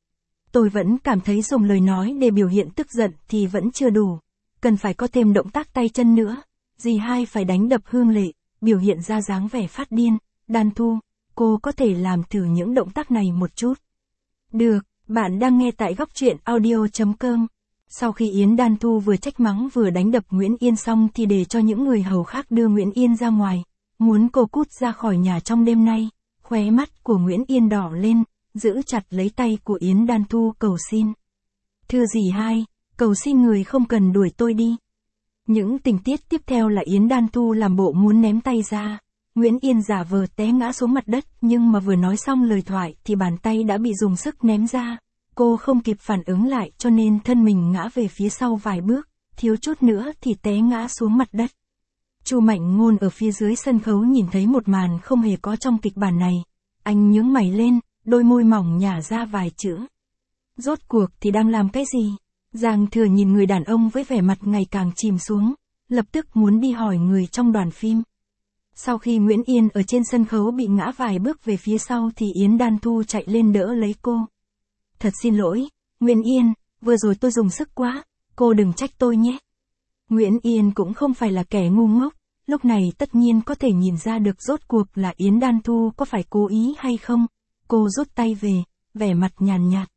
Tôi vẫn cảm thấy dùng lời nói để biểu hiện tức giận thì vẫn chưa đủ. Cần phải có thêm động tác tay chân nữa. Dì hai phải đánh đập Hương Lệ, biểu hiện ra dáng vẻ phát điên. Đan Thu, cô có thể làm thử những động tác này một chút. Được, bạn đang nghe tại góc truyện audio.com. Sau khi Yến Đan Thu vừa trách mắng vừa đánh đập Nguyễn Yên xong thì để cho những người hầu khác đưa Nguyễn Yên ra ngoài. Muốn cô cút ra khỏi nhà trong đêm nay. Khóe mắt của Nguyễn Yên đỏ lên, giữ chặt lấy tay của Yến Đan Thu cầu xin. Thưa dì hai, cầu xin người không cần đuổi tôi đi. Những tình tiết tiếp theo là Yến Đan Thu làm bộ muốn ném tay ra. Nguyễn Yên giả vờ té ngã xuống mặt đất nhưng mà vừa nói xong lời thoại thì bàn tay đã bị dùng sức ném ra. Cô không kịp phản ứng lại cho nên thân mình ngã về phía sau vài bước, thiếu chút nữa thì té ngã xuống mặt đất. Chu Mạnh Ngôn ở phía dưới sân khấu nhìn thấy một màn không hề có trong kịch bản này. Anh nhướng mày lên, đôi môi mỏng nhả ra vài chữ. Rốt cuộc thì đang làm cái gì? Giang Thừa nhìn người đàn ông với vẻ mặt ngày càng chìm xuống, lập tức muốn đi hỏi người trong đoàn phim. Sau khi Nguyễn Yên ở trên sân khấu bị ngã vài bước về phía sau thì Yến Đan Thu chạy lên đỡ lấy cô. Thật xin lỗi, Nguyễn Yên, vừa rồi tôi dùng sức quá, cô đừng trách tôi nhé. Nguyễn Yên cũng không phải là kẻ ngu ngốc, lúc này tất nhiên có thể nhìn ra được rốt cuộc là Yến Đan Thu có phải cố ý hay không. Cô rút tay về, vẻ mặt nhàn nhạt.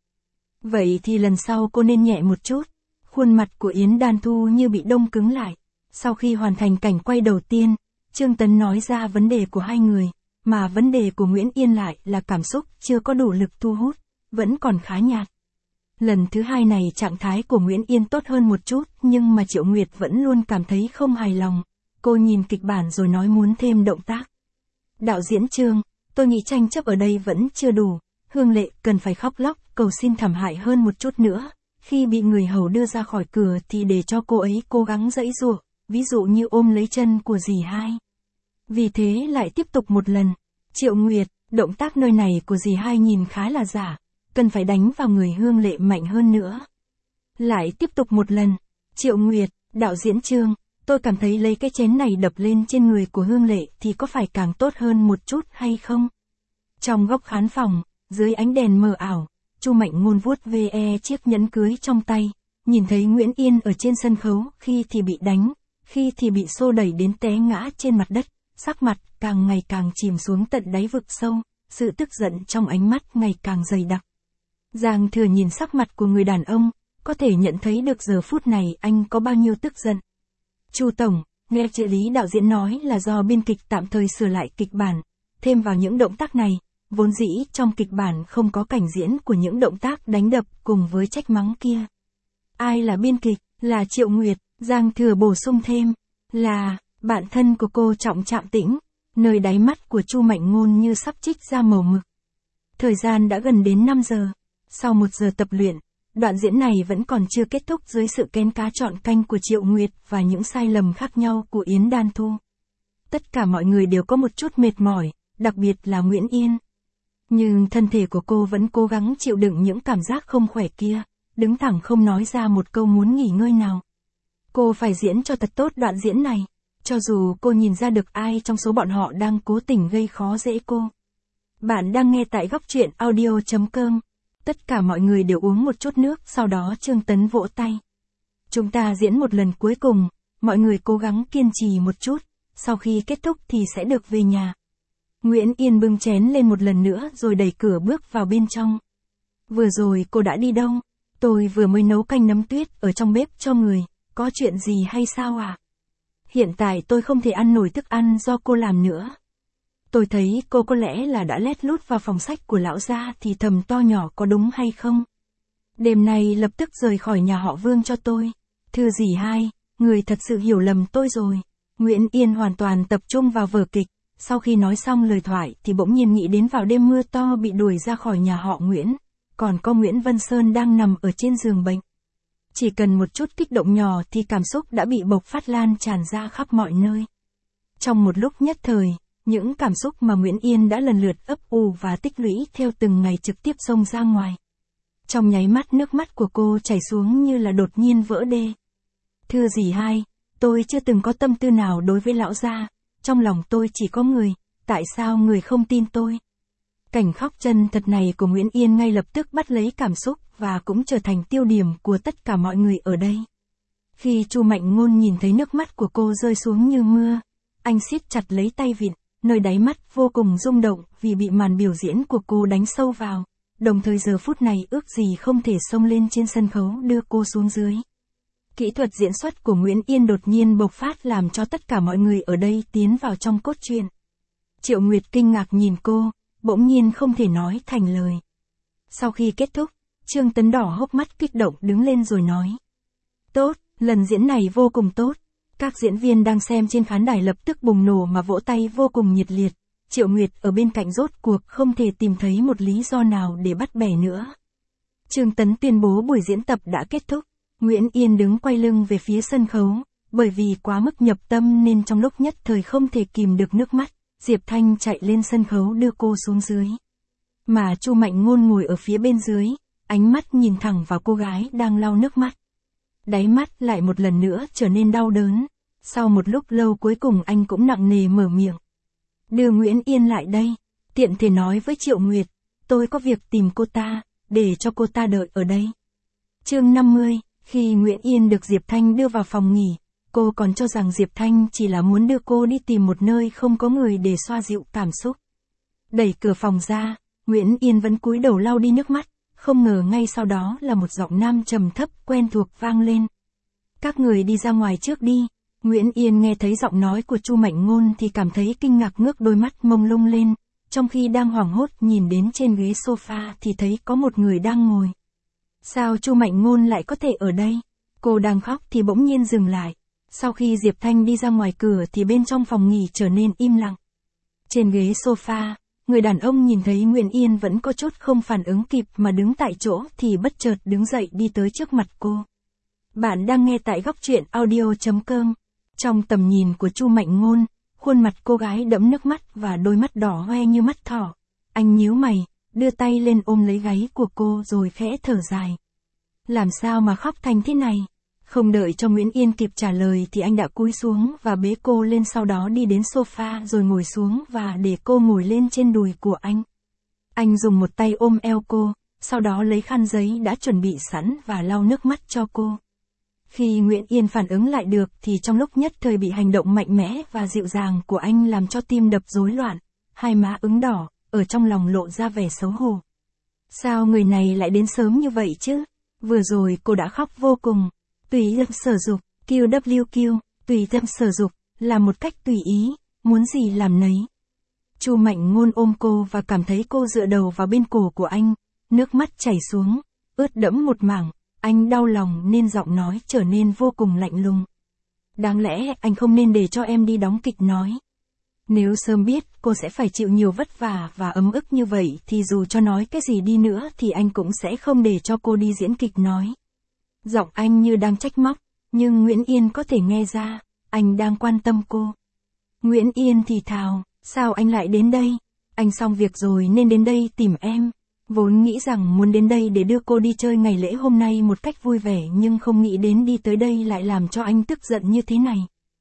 Vậy thì lần sau cô nên nhẹ một chút. Khuôn mặt của Yến Đan Thu như bị đông cứng lại. Sau khi hoàn thành cảnh quay đầu tiên, Trương Tấn nói ra vấn đề của hai người, mà vấn đề của Nguyễn Yên lại là cảm xúc chưa có đủ lực thu hút, vẫn còn khá nhạt. Lần thứ hai này trạng thái của Nguyễn Yên tốt hơn một chút nhưng mà Triệu Nguyệt vẫn luôn cảm thấy không hài lòng. Cô nhìn kịch bản rồi nói muốn thêm động tác. Đạo diễn Trương, tôi nghĩ tranh chấp ở đây vẫn chưa đủ. Hương Lệ cần phải khóc lóc, cầu xin thảm hại hơn một chút nữa. Khi bị người hầu đưa ra khỏi cửa thì để cho cô ấy cố gắng giãy giụa, ví dụ như ôm lấy chân của dì hai. Vì thế lại tiếp tục một lần. Triệu Nguyệt, động tác nơi này của dì hai nhìn khá là giả, cần phải đánh vào người Hương Lệ mạnh hơn nữa. Lại tiếp tục một lần. Triệu Nguyệt, đạo diễn Trương, tôi cảm thấy lấy cái chén này đập lên trên người của Hương Lệ thì có phải càng tốt hơn một chút hay không? Trong góc khán phòng, dưới ánh đèn mờ ảo, Chu Mạnh Ngôn vuốt ve chiếc nhẫn cưới trong tay, nhìn thấy Nguyễn Yên ở trên sân khấu, khi thì bị đánh, khi thì bị xô đẩy đến té ngã trên mặt đất, sắc mặt càng ngày càng chìm xuống tận đáy vực sâu, sự tức giận trong ánh mắt ngày càng dày đặc. Giang Thừa nhìn sắc mặt của người đàn ông, có thể nhận thấy được giờ phút này anh có bao nhiêu tức giận. Chu tổng, nghe trợ lý đạo diễn nói là do biên kịch tạm thời sửa lại kịch bản, thêm vào những động tác này, vốn dĩ trong kịch bản không có cảnh diễn của những động tác đánh đập cùng với trách mắng kia. Ai là biên kịch? Là Triệu Nguyệt. Giang Thừa bổ sung thêm, là bạn thân của cô Trọng Trạm Tĩnh. Nơi đáy mắt của Chu Mạnh Ngôn như sắp trích ra màu mực. Thời gian đã gần đến 5 giờ. Sau 1 giờ tập luyện, đoạn diễn này vẫn còn chưa kết thúc dưới sự kén cá chọn canh của Triệu Nguyệt và những sai lầm khác nhau của Yến Đan Thu. Tất cả mọi người đều có một chút mệt mỏi, đặc biệt là Nguyễn Yên. Nhưng thân thể của cô vẫn cố gắng chịu đựng những cảm giác không khỏe kia, đứng thẳng không nói ra một câu muốn nghỉ ngơi nào. Cô phải diễn cho thật tốt đoạn diễn này, cho dù cô nhìn ra được ai trong số bọn họ đang cố tình gây khó dễ cô. Bạn đang nghe tại góc truyện audio.com. Tất cả mọi người đều uống một chút nước, sau đó Trương Tấn vỗ tay. Chúng ta diễn một lần cuối cùng, mọi người cố gắng kiên trì một chút, sau khi kết thúc thì sẽ được về nhà. Nguyễn Yên bưng chén lên một lần nữa rồi đẩy cửa bước vào bên trong. Vừa rồi cô đã đi đâu? Tôi vừa mới nấu canh nấm tuyết ở trong bếp cho người, có chuyện gì hay sao à? Hiện tại tôi không thể ăn nổi thức ăn do cô làm nữa. Tôi thấy cô có lẽ là đã lét lút vào phòng sách của lão gia thì thầm to nhỏ có đúng hay không? Đêm nay lập tức rời khỏi nhà họ Vương cho tôi. Thưa dì hai, người thật sự hiểu lầm tôi rồi. Nguyễn Yên hoàn toàn tập trung vào vở kịch. Sau khi nói xong lời thoại thì bỗng nhiên nghĩ đến vào đêm mưa to bị đuổi ra khỏi nhà họ Nguyễn. Còn có Nguyễn Vân Sơn đang nằm ở trên giường bệnh. Chỉ cần một chút kích động nhỏ thì cảm xúc đã bị bộc phát lan tràn ra khắp mọi nơi. Trong một lúc nhất thời, những cảm xúc mà Nguyễn Yên đã lần lượt ấp ủ và tích lũy theo từng ngày trực tiếp xông ra ngoài. Trong nháy mắt nước mắt của cô chảy xuống như là đột nhiên vỡ đê. Thưa dì hai, tôi chưa từng có tâm tư nào đối với lão gia, trong lòng tôi chỉ có người, tại sao người không tin tôi? Cảnh khóc chân thật này của Nguyễn Yên ngay lập tức bắt lấy cảm xúc và cũng trở thành tiêu điểm của tất cả mọi người ở đây. Khi Chu Mạnh Ngôn nhìn thấy nước mắt của cô rơi xuống như mưa, anh siết chặt lấy tay vịn, nơi đáy mắt vô cùng rung động vì bị màn biểu diễn của cô đánh sâu vào, đồng thời giờ phút này ước gì không thể xông lên trên sân khấu đưa cô xuống dưới. Kỹ thuật diễn xuất của Nguyễn Yên đột nhiên bộc phát làm cho tất cả mọi người ở đây tiến vào trong cốt truyện. Triệu Nguyệt kinh ngạc nhìn cô, bỗng nhiên không thể nói thành lời. Sau khi kết thúc, Trương Tấn đỏ hốc mắt kích động đứng lên rồi nói. Tốt, lần diễn này vô cùng tốt. Các diễn viên đang xem trên khán đài lập tức bùng nổ mà vỗ tay vô cùng nhiệt liệt. Triệu Nguyệt ở bên cạnh rốt cuộc không thể tìm thấy một lý do nào để bắt bẻ nữa. Trương Tấn tuyên bố buổi diễn tập đã kết thúc. Nguyễn Yên đứng quay lưng về phía sân khấu, bởi vì quá mức nhập tâm nên trong lúc nhất thời không thể kìm được nước mắt, Diệp Thanh chạy lên sân khấu đưa cô xuống dưới. Mà Chu Mạnh Ngôn ngồi ở phía bên dưới, ánh mắt nhìn thẳng vào cô gái đang lau nước mắt. Đáy mắt lại một lần nữa trở nên đau đớn, sau một lúc lâu cuối cùng anh cũng nặng nề mở miệng. Đưa Nguyễn Yên lại đây, tiện thể nói với Triệu Nguyệt, tôi có việc tìm cô ta, để cho cô ta đợi ở đây. Chương 50, khi Nguyễn Yên được Diệp Thanh đưa vào phòng nghỉ, cô còn cho rằng Diệp Thanh chỉ là muốn đưa cô đi tìm một nơi không có người để xoa dịu cảm xúc. Đẩy cửa phòng ra, Nguyễn Yên vẫn cúi đầu lau đi nước mắt, không ngờ ngay sau đó là một giọng nam trầm thấp quen thuộc vang lên. Các người đi ra ngoài trước đi. Nguyễn Yên nghe thấy giọng nói của Chu Mạnh Ngôn thì cảm thấy kinh ngạc ngước đôi mắt mông lung lên, trong khi đang hoảng hốt nhìn đến trên ghế sofa thì thấy có một người đang ngồi. Sao Chu Mạnh Ngôn lại có thể ở đây? Cô đang khóc thì bỗng nhiên dừng lại. Sau khi Diệp Thanh đi ra ngoài cửa thì bên trong phòng nghỉ trở nên im lặng. Trên ghế sofa, người đàn ông nhìn thấy Nguyễn Yên vẫn có chút không phản ứng kịp mà đứng tại chỗ thì bất chợt đứng dậy đi tới trước mặt cô. Bạn đang nghe tại góc truyện audio.com. Trong tầm nhìn của Chu Mạnh Ngôn, khuôn mặt cô gái đẫm nước mắt và đôi mắt đỏ hoe như mắt thỏ. Anh nhíu mày, đưa tay lên ôm lấy gáy của cô rồi khẽ thở dài. Làm sao mà khóc thành thế này? Không đợi cho Nguyễn Yên kịp trả lời thì anh đã cúi xuống và bế cô lên, sau đó đi đến sofa rồi ngồi xuống và để cô ngồi lên trên đùi của anh. Anh dùng một tay ôm eo cô, sau đó lấy khăn giấy đã chuẩn bị sẵn và lau nước mắt cho cô. Khi Nguyễn Yên phản ứng lại được thì trong lúc nhất thời bị hành động mạnh mẽ và dịu dàng của anh làm cho tim đập rối loạn, hai má ửng đỏ, ở trong lòng lộ ra vẻ xấu hổ. Sao người này lại đến sớm như vậy chứ? Vừa rồi cô đã khóc vô cùng. Tùy tâm sở dục, QWQ, tùy tâm sở dục, là một cách tùy ý, muốn gì làm nấy. Chu Mạnh Ngôn ôm cô và cảm thấy cô dựa đầu vào bên cổ của anh, nước mắt chảy xuống, ướt đẫm một mảng, anh đau lòng nên giọng nói trở nên vô cùng lạnh lùng. Đáng lẽ anh không nên để cho em đi đóng kịch nói. Nếu sớm biết cô sẽ phải chịu nhiều vất vả và ấm ức như vậy thì dù cho nói cái gì đi nữa thì anh cũng sẽ không để cho cô đi diễn kịch nói. Giọng anh như đang trách móc, nhưng Nguyễn Yên có thể nghe ra, anh đang quan tâm cô. Nguyễn Yên thì thào, sao anh lại đến đây? Anh xong việc rồi nên đến đây tìm em. Vốn nghĩ rằng muốn đến đây để đưa cô đi chơi ngày lễ hôm nay một cách vui vẻ nhưng không nghĩ đến đi tới đây lại làm cho anh tức giận như thế này.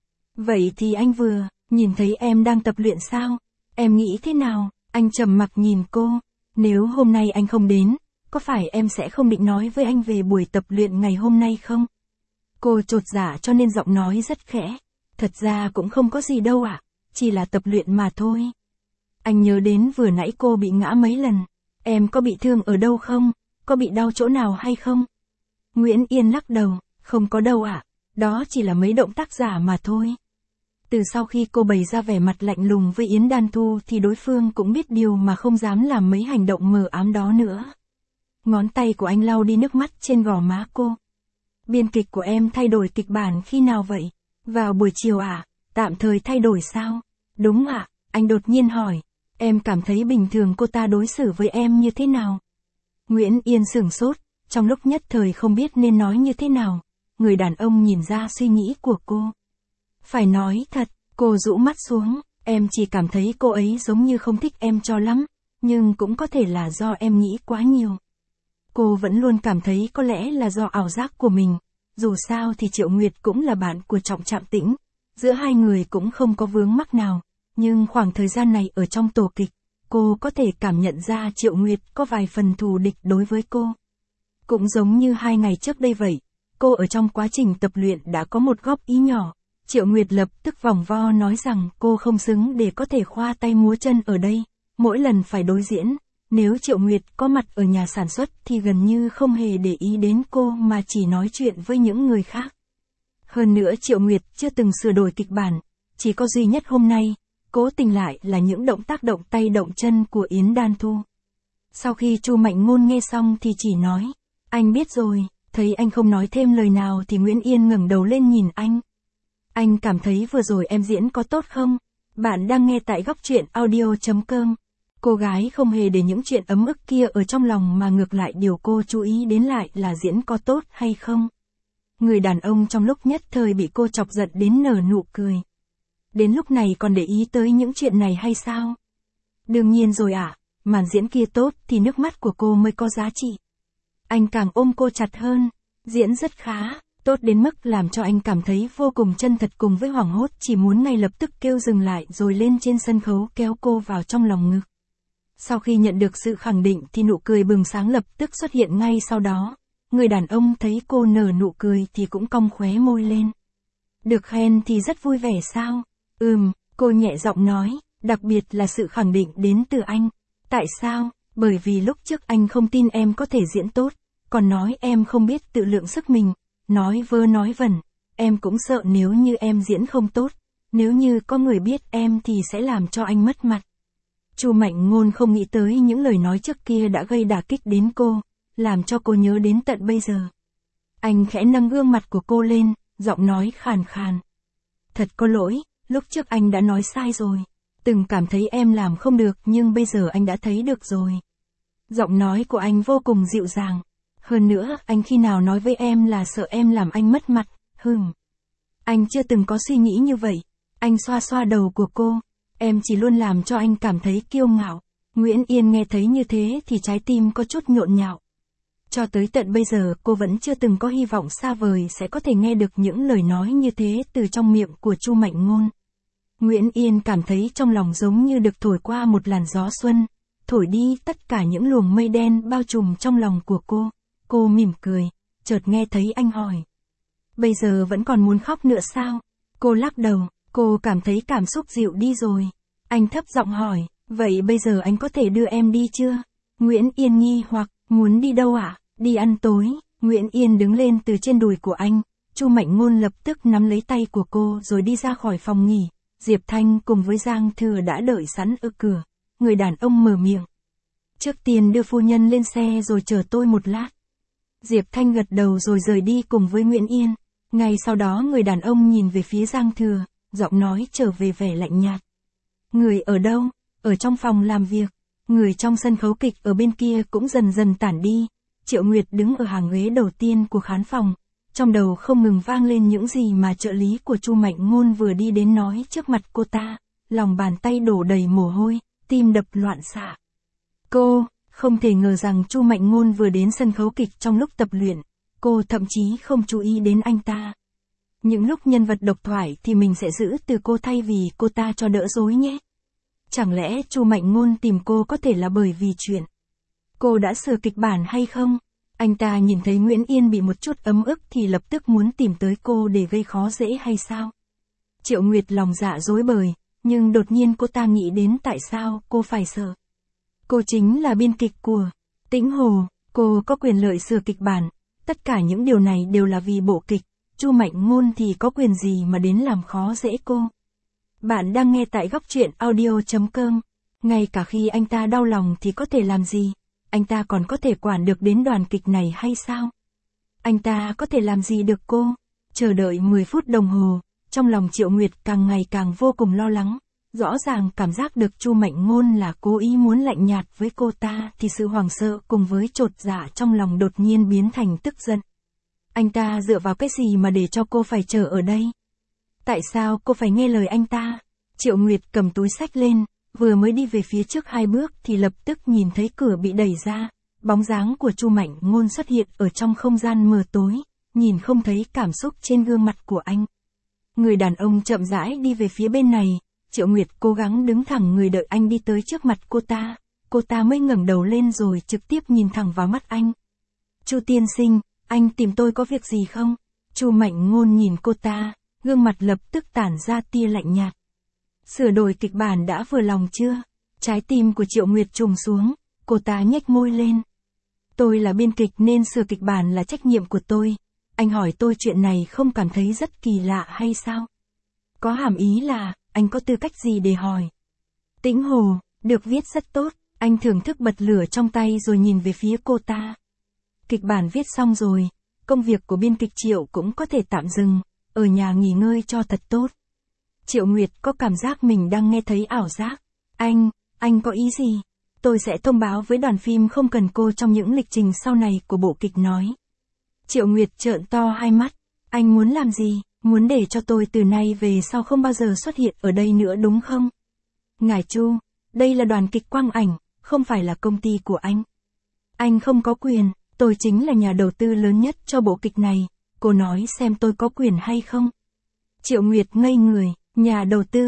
Vậy thì anh vừa nhìn thấy em đang tập luyện sao? Em nghĩ thế nào? Anh trầm mặc nhìn cô. Nếu hôm nay anh không đến, có phải em sẽ không định nói với anh về buổi tập luyện ngày hôm nay không? Cô chột dạ cho nên giọng nói rất khẽ. Thật ra cũng không có gì đâu ạ, chỉ là tập luyện mà thôi. Anh nhớ đến vừa nãy cô bị ngã mấy lần. Em có bị thương ở đâu không? Có bị đau chỗ nào hay không? Nguyễn Yên lắc đầu, không có đâu ạ, đó chỉ là mấy động tác giả mà thôi. Từ sau khi cô bày ra vẻ mặt lạnh lùng với Yến Đan Thu thì đối phương cũng biết điều mà không dám làm mấy hành động mờ ám đó nữa. Ngón tay của anh lau đi nước mắt trên gò má cô. Biên kịch của em thay đổi kịch bản khi nào vậy? Vào buổi chiều ạ, tạm thời thay đổi sao? Đúng ạ, anh đột nhiên hỏi. Em cảm thấy bình thường cô ta đối xử với em như thế nào? Nguyễn Yên sửng sốt, trong lúc nhất thời không biết nên nói như thế nào. Người đàn ông nhìn ra suy nghĩ của cô. Phải nói thật, cô rũ mắt xuống, em chỉ cảm thấy cô ấy giống như không thích em cho lắm, nhưng cũng có thể là do em nghĩ quá nhiều. Cô vẫn luôn cảm thấy có lẽ là do ảo giác của mình, dù sao thì Triệu Nguyệt cũng là bạn của Trọng Trạm Tĩnh, giữa hai người cũng không có vướng mắc nào, nhưng khoảng thời gian này ở trong tổ kịch, cô có thể cảm nhận ra Triệu Nguyệt có vài phần thù địch đối với cô. Cũng giống như 2 ngày trước đây vậy, cô ở trong quá trình tập luyện đã có một góp ý nhỏ. Triệu Nguyệt lập tức vòng vo nói rằng cô không xứng để có thể khoa tay múa chân ở đây, mỗi lần phải đối diễn. Nếu Triệu Nguyệt có mặt ở nhà sản xuất thì gần như không hề để ý đến cô mà chỉ nói chuyện với những người khác. Hơn nữa Triệu Nguyệt chưa từng sửa đổi kịch bản, chỉ có duy nhất hôm nay, cố tình lại là những động tác động tay động chân của Yến Đan Thu. Sau khi Chu Mạnh Ngôn nghe xong thì chỉ nói, anh biết rồi, thấy anh không nói thêm lời nào thì Nguyễn Yên ngẩng đầu lên nhìn anh. Anh cảm thấy vừa rồi em diễn có tốt không? Bạn đang nghe tại góc truyện audio.com. Cô gái không hề để những chuyện ấm ức kia ở trong lòng mà ngược lại điều cô chú ý đến lại là diễn có tốt hay không. Người đàn ông trong lúc nhất thời bị cô chọc giận đến nở nụ cười. Đến lúc này còn để ý tới những chuyện này hay sao? Đương nhiên rồi ạ, màn diễn kia tốt thì nước mắt của cô mới có giá trị. Anh càng ôm cô chặt hơn, diễn rất khá, tốt đến mức làm cho anh cảm thấy vô cùng chân thật cùng với hoảng hốt chỉ muốn ngay lập tức kêu dừng lại rồi lên trên sân khấu kéo cô vào trong lòng ngực. Sau khi nhận được sự khẳng định thì nụ cười bừng sáng lập tức xuất hiện ngay sau đó. Người đàn ông thấy cô nở nụ cười thì cũng cong khóe môi lên. Được khen thì rất vui vẻ sao? Cô nhẹ giọng nói, đặc biệt là sự khẳng định đến từ anh. Tại sao? Bởi vì lúc trước anh không tin em có thể diễn tốt, còn nói em không biết tự lượng sức mình, nói vơ nói vẩn, em cũng sợ nếu như em diễn không tốt, nếu như có người biết em thì sẽ làm cho anh mất mặt. Chu Mạnh Ngôn không nghĩ tới những lời nói trước kia đã gây đả kích đến cô, làm cho cô nhớ đến tận bây giờ. Anh khẽ nâng gương mặt của cô lên, giọng nói khàn khàn. Thật có lỗi, lúc trước anh đã nói sai rồi. Từng cảm thấy em làm không được nhưng bây giờ anh đã thấy được rồi. Giọng nói của anh vô cùng dịu dàng. Hơn nữa, anh khi nào nói với em là sợ em làm anh mất mặt, Anh chưa từng có suy nghĩ như vậy. Anh xoa xoa đầu của cô. Em chỉ luôn làm cho anh cảm thấy kiêu ngạo. Nguyễn Yên nghe thấy như thế thì trái tim có chút nhộn nhạo. Cho tới tận bây giờ cô vẫn chưa từng có hy vọng xa vời sẽ có thể nghe được những lời nói như thế từ trong miệng của Chu Mạnh Ngôn. Nguyễn Yên cảm thấy trong lòng giống như được thổi qua một làn gió xuân, thổi đi tất cả những luồng mây đen bao trùm trong lòng của cô. Cô mỉm cười, chợt nghe thấy anh hỏi. Bây giờ vẫn còn muốn khóc nữa sao? Cô lắc đầu, cô cảm thấy cảm xúc dịu đi rồi. Anh thấp giọng hỏi, vậy bây giờ anh có thể đưa em đi chưa? Nguyễn Yên nghi hoặc, muốn đi đâu ạ? Đi ăn tối. Nguyễn Yên đứng lên từ trên đùi của anh. Chu Mạnh Ngôn lập tức nắm lấy tay của cô rồi đi ra khỏi phòng nghỉ. Diệp Thanh cùng với Giang Thừa đã đợi sẵn ở cửa. Người đàn ông mở miệng. Trước tiên đưa phu nhân lên xe rồi chờ tôi một lát. Diệp Thanh gật đầu rồi rời đi cùng với Nguyễn Yên. Ngay sau đó người đàn ông nhìn về phía Giang Thừa, giọng nói trở về vẻ lạnh nhạt. Người ở đâu? Ở trong phòng làm việc. Người trong sân khấu kịch ở bên kia cũng dần dần tản đi. Triệu Nguyệt đứng ở hàng ghế đầu tiên của khán phòng. Trong đầu không ngừng vang lên những gì mà trợ lý của Chu Mạnh Ngôn vừa đi đến nói trước mặt cô ta. Lòng bàn tay đổ đầy mồ hôi, tim đập loạn xạ. Cô không thể ngờ rằng Chu Mạnh Ngôn vừa đến sân khấu kịch trong lúc tập luyện. Cô thậm chí không chú ý đến anh ta. Những lúc nhân vật độc thoại thì mình sẽ giữ từ cô thay vì cô ta cho đỡ rối nhé. Chẳng lẽ Chu Mạnh Ngôn tìm cô có thể là bởi vì chuyện cô đã sửa kịch bản hay không? Anh ta nhìn thấy Nguyễn Yên bị một chút ấm ức thì lập tức muốn tìm tới cô để gây khó dễ hay sao? Triệu Nguyệt lòng dạ rối bời, nhưng đột nhiên cô ta nghĩ đến tại sao cô phải sợ. Cô chính là biên kịch của Tĩnh Hồ, cô có quyền lợi sửa kịch bản, tất cả những điều này đều là vì bộ kịch, Chu Mạnh Ngôn thì có quyền gì mà đến làm khó dễ cô. Bạn đang nghe tại góc truyện audio.com, ngay cả khi anh ta đau lòng thì có thể làm gì, anh ta còn có thể quản được đến đoàn kịch này hay sao? Anh ta có thể làm gì được cô? Chờ đợi 10 phút đồng hồ, trong lòng Triệu Nguyệt càng ngày càng vô cùng lo lắng. Rõ ràng cảm giác được Chu Mạnh Ngôn là cố ý muốn lạnh nhạt với cô ta thì sự hoảng sợ cùng với chột dạ trong lòng đột nhiên biến thành tức giận. Anh ta dựa vào cái gì mà để cho cô phải chờ ở đây? Tại sao cô phải nghe lời anh ta? Triệu Nguyệt cầm túi xách lên, vừa mới đi về phía trước 2 bước thì lập tức nhìn thấy cửa bị đẩy ra. Bóng dáng của Chu Mạnh Ngôn xuất hiện ở trong không gian mờ tối, nhìn không thấy cảm xúc trên gương mặt của anh. Người đàn ông chậm rãi đi về phía bên này. Triệu Nguyệt cố gắng đứng thẳng người đợi anh đi tới trước mặt cô ta mới ngẩng đầu lên rồi trực tiếp nhìn thẳng vào mắt anh. Chu tiên sinh, anh tìm tôi có việc gì không? Chu Mạnh Ngôn nhìn cô ta, gương mặt lập tức tản ra tia lạnh nhạt. Sửa đổi kịch bản đã vừa lòng chưa? Trái tim của Triệu Nguyệt trùng xuống, cô ta nhếch môi lên. Tôi là biên kịch nên sửa kịch bản là trách nhiệm của tôi. Anh hỏi tôi chuyện này không cảm thấy rất kỳ lạ hay sao? Có hàm ý là, anh có tư cách gì để hỏi? Tĩnh Hồ, được viết rất tốt, anh thưởng thức bật lửa trong tay rồi nhìn về phía cô ta. Kịch bản viết xong rồi, công việc của biên kịch Triệu cũng có thể tạm dừng, ở nhà nghỉ ngơi cho thật tốt. Triệu Nguyệt có cảm giác mình đang nghe thấy ảo giác. Anh có ý gì? Tôi sẽ thông báo với đoàn phim không cần cô trong những lịch trình sau này của bộ kịch nói. Triệu Nguyệt trợn to hai mắt. Anh muốn làm gì? Muốn để cho tôi từ nay về sau không bao giờ xuất hiện ở đây nữa đúng không? Ngài Chu, đây là đoàn kịch quang ảnh, không phải là công ty của anh. Anh không có quyền, tôi chính là nhà đầu tư lớn nhất cho bộ kịch này, cô nói xem tôi có quyền hay không? Triệu Nguyệt ngây người, nhà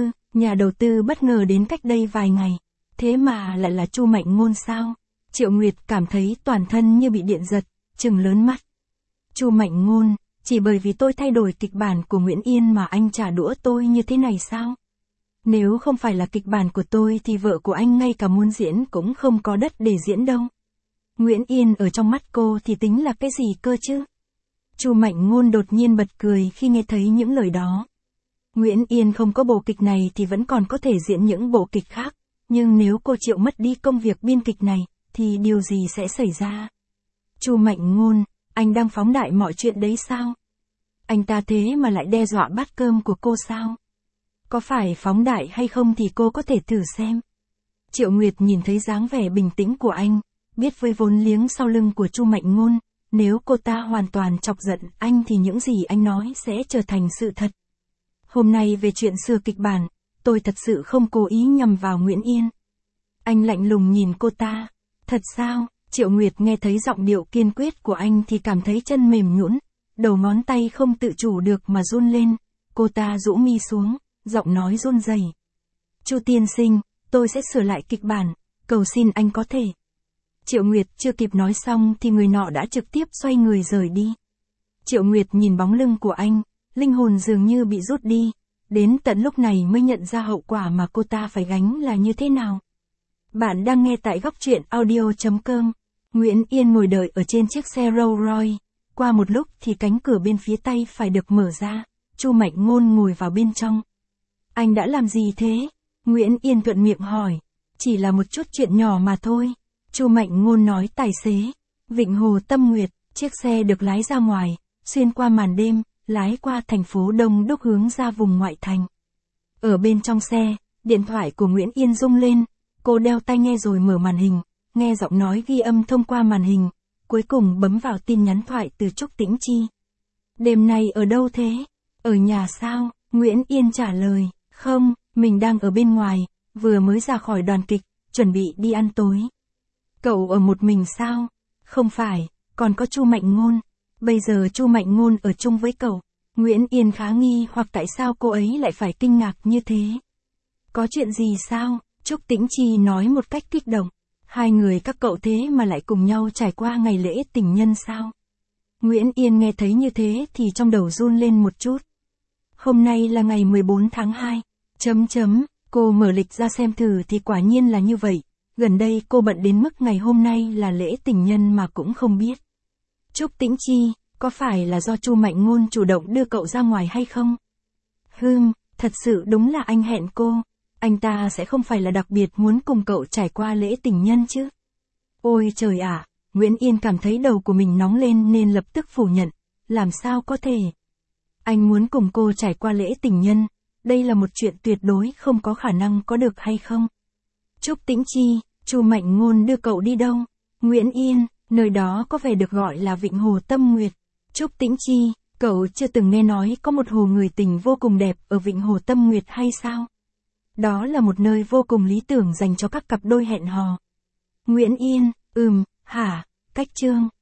đầu tư bất ngờ đến cách đây vài ngày, thế mà lại là Chu Mạnh Ngôn sao? Triệu Nguyệt cảm thấy toàn thân như bị điện giật, trừng lớn mắt. Chu Mạnh Ngôn, chỉ bởi vì tôi thay đổi kịch bản của Nguyễn Yên mà anh trả đũa tôi như thế này sao? Nếu không phải là kịch bản của tôi thì vợ của anh ngay cả muốn diễn cũng không có đất để diễn đâu. Nguyễn Yên ở trong mắt cô thì tính là cái gì cơ chứ? Chu Mạnh Ngôn đột nhiên bật cười khi nghe thấy những lời đó. Nguyễn Yên không có bộ kịch này thì vẫn còn có thể diễn những bộ kịch khác, nhưng nếu cô Triệu mất đi công việc biên kịch này, thì điều gì sẽ xảy ra? Chu Mạnh Ngôn, anh đang phóng đại mọi chuyện đấy sao? Anh ta thế mà lại đe dọa bát cơm của cô sao? Có phải phóng đại hay không thì cô có thể thử xem. Triệu Nguyệt nhìn thấy dáng vẻ bình tĩnh của anh, biết với vốn liếng sau lưng của Chu Mạnh Ngôn, nếu cô ta hoàn toàn chọc giận anh thì những gì anh nói sẽ trở thành sự thật. Hôm nay về chuyện sửa kịch bản, tôi thật sự không cố ý nhằm vào Nguyễn Yên. Anh lạnh lùng nhìn cô ta. Thật sao? Triệu Nguyệt nghe thấy giọng điệu kiên quyết của anh thì cảm thấy chân mềm nhũn, đầu ngón tay không tự chủ được mà run lên. Cô ta rũ mi xuống, giọng nói run rẩy. Chu tiên sinh, tôi sẽ sửa lại kịch bản, cầu xin anh có thể. Triệu Nguyệt chưa kịp nói xong thì người nọ đã trực tiếp xoay người rời đi. Triệu Nguyệt nhìn bóng lưng của anh, linh hồn dường như bị rút đi, đến tận lúc này mới nhận ra hậu quả mà cô ta phải gánh là như thế nào. Bạn đang nghe tại góc truyện audio.com. Nguyễn Yên ngồi đợi ở trên chiếc xe Rolls Royce. Qua một lúc thì cánh cửa bên phía tay phải được mở ra, Chu Mạnh Ngôn ngồi vào bên trong. Anh đã làm gì thế? Nguyễn Yên thuận miệng hỏi. Chỉ là một chút chuyện nhỏ mà thôi. Chu Mạnh Ngôn nói tài xế. Vịnh Hồ Tâm Nguyệt, chiếc xe được lái ra ngoài, xuyên qua màn đêm, lái qua thành phố Đông Đúc hướng ra vùng ngoại thành. Ở bên trong xe, điện thoại của Nguyễn Yên rung lên, cô đeo tai nghe rồi mở màn hình, nghe giọng nói ghi âm thông qua màn hình, cuối cùng bấm vào tin nhắn thoại từ Trúc Tĩnh Chi. Đêm nay ở đâu thế? Ở nhà sao? Nguyễn Yên trả lời, không, mình đang ở bên ngoài, vừa mới ra khỏi đoàn kịch, chuẩn bị đi ăn tối. Cậu ở một mình sao? Không phải, còn có Chu Mạnh Ngôn. Bây giờ Chu Mạnh Ngôn ở chung với cậu. Nguyễn Yên khá nghi hoặc tại sao cô ấy lại phải kinh ngạc như thế. Có chuyện gì sao? Trúc Tĩnh Chi nói một cách kích động. Hai người các cậu thế mà lại cùng nhau trải qua ngày lễ tình nhân sao? Nguyễn Yên nghe thấy như thế thì trong đầu run lên một chút. Hôm nay là ngày 14 tháng 2. Cô mở lịch ra xem thử thì quả nhiên là như vậy. Gần đây cô bận đến mức ngày hôm nay là lễ tình nhân mà cũng không biết. Trúc Tĩnh Chi, có phải là do Chu Mạnh Ngôn chủ động đưa cậu ra ngoài hay không? Thật sự đúng là anh hẹn cô. Anh ta sẽ không phải là đặc biệt muốn cùng cậu trải qua lễ tình nhân chứ? Ôi trời ạ, Nguyễn Yên cảm thấy đầu của mình nóng lên nên lập tức phủ nhận. Làm sao có thể? Anh muốn cùng cô trải qua lễ tình nhân, đây là một chuyện tuyệt đối không có khả năng có được hay không? Trúc Tĩnh Chi, Chu Mạnh Ngôn đưa cậu đi đâu? Nguyễn Yên, nơi đó có vẻ được gọi là Vịnh Hồ Tâm Nguyệt. Trúc Tĩnh Chi, cậu chưa từng nghe nói có một hồ người tình vô cùng đẹp ở Vịnh Hồ Tâm Nguyệt hay sao? Đó là một nơi vô cùng lý tưởng dành cho các cặp đôi hẹn hò. Nguyễn Yên, cách chương.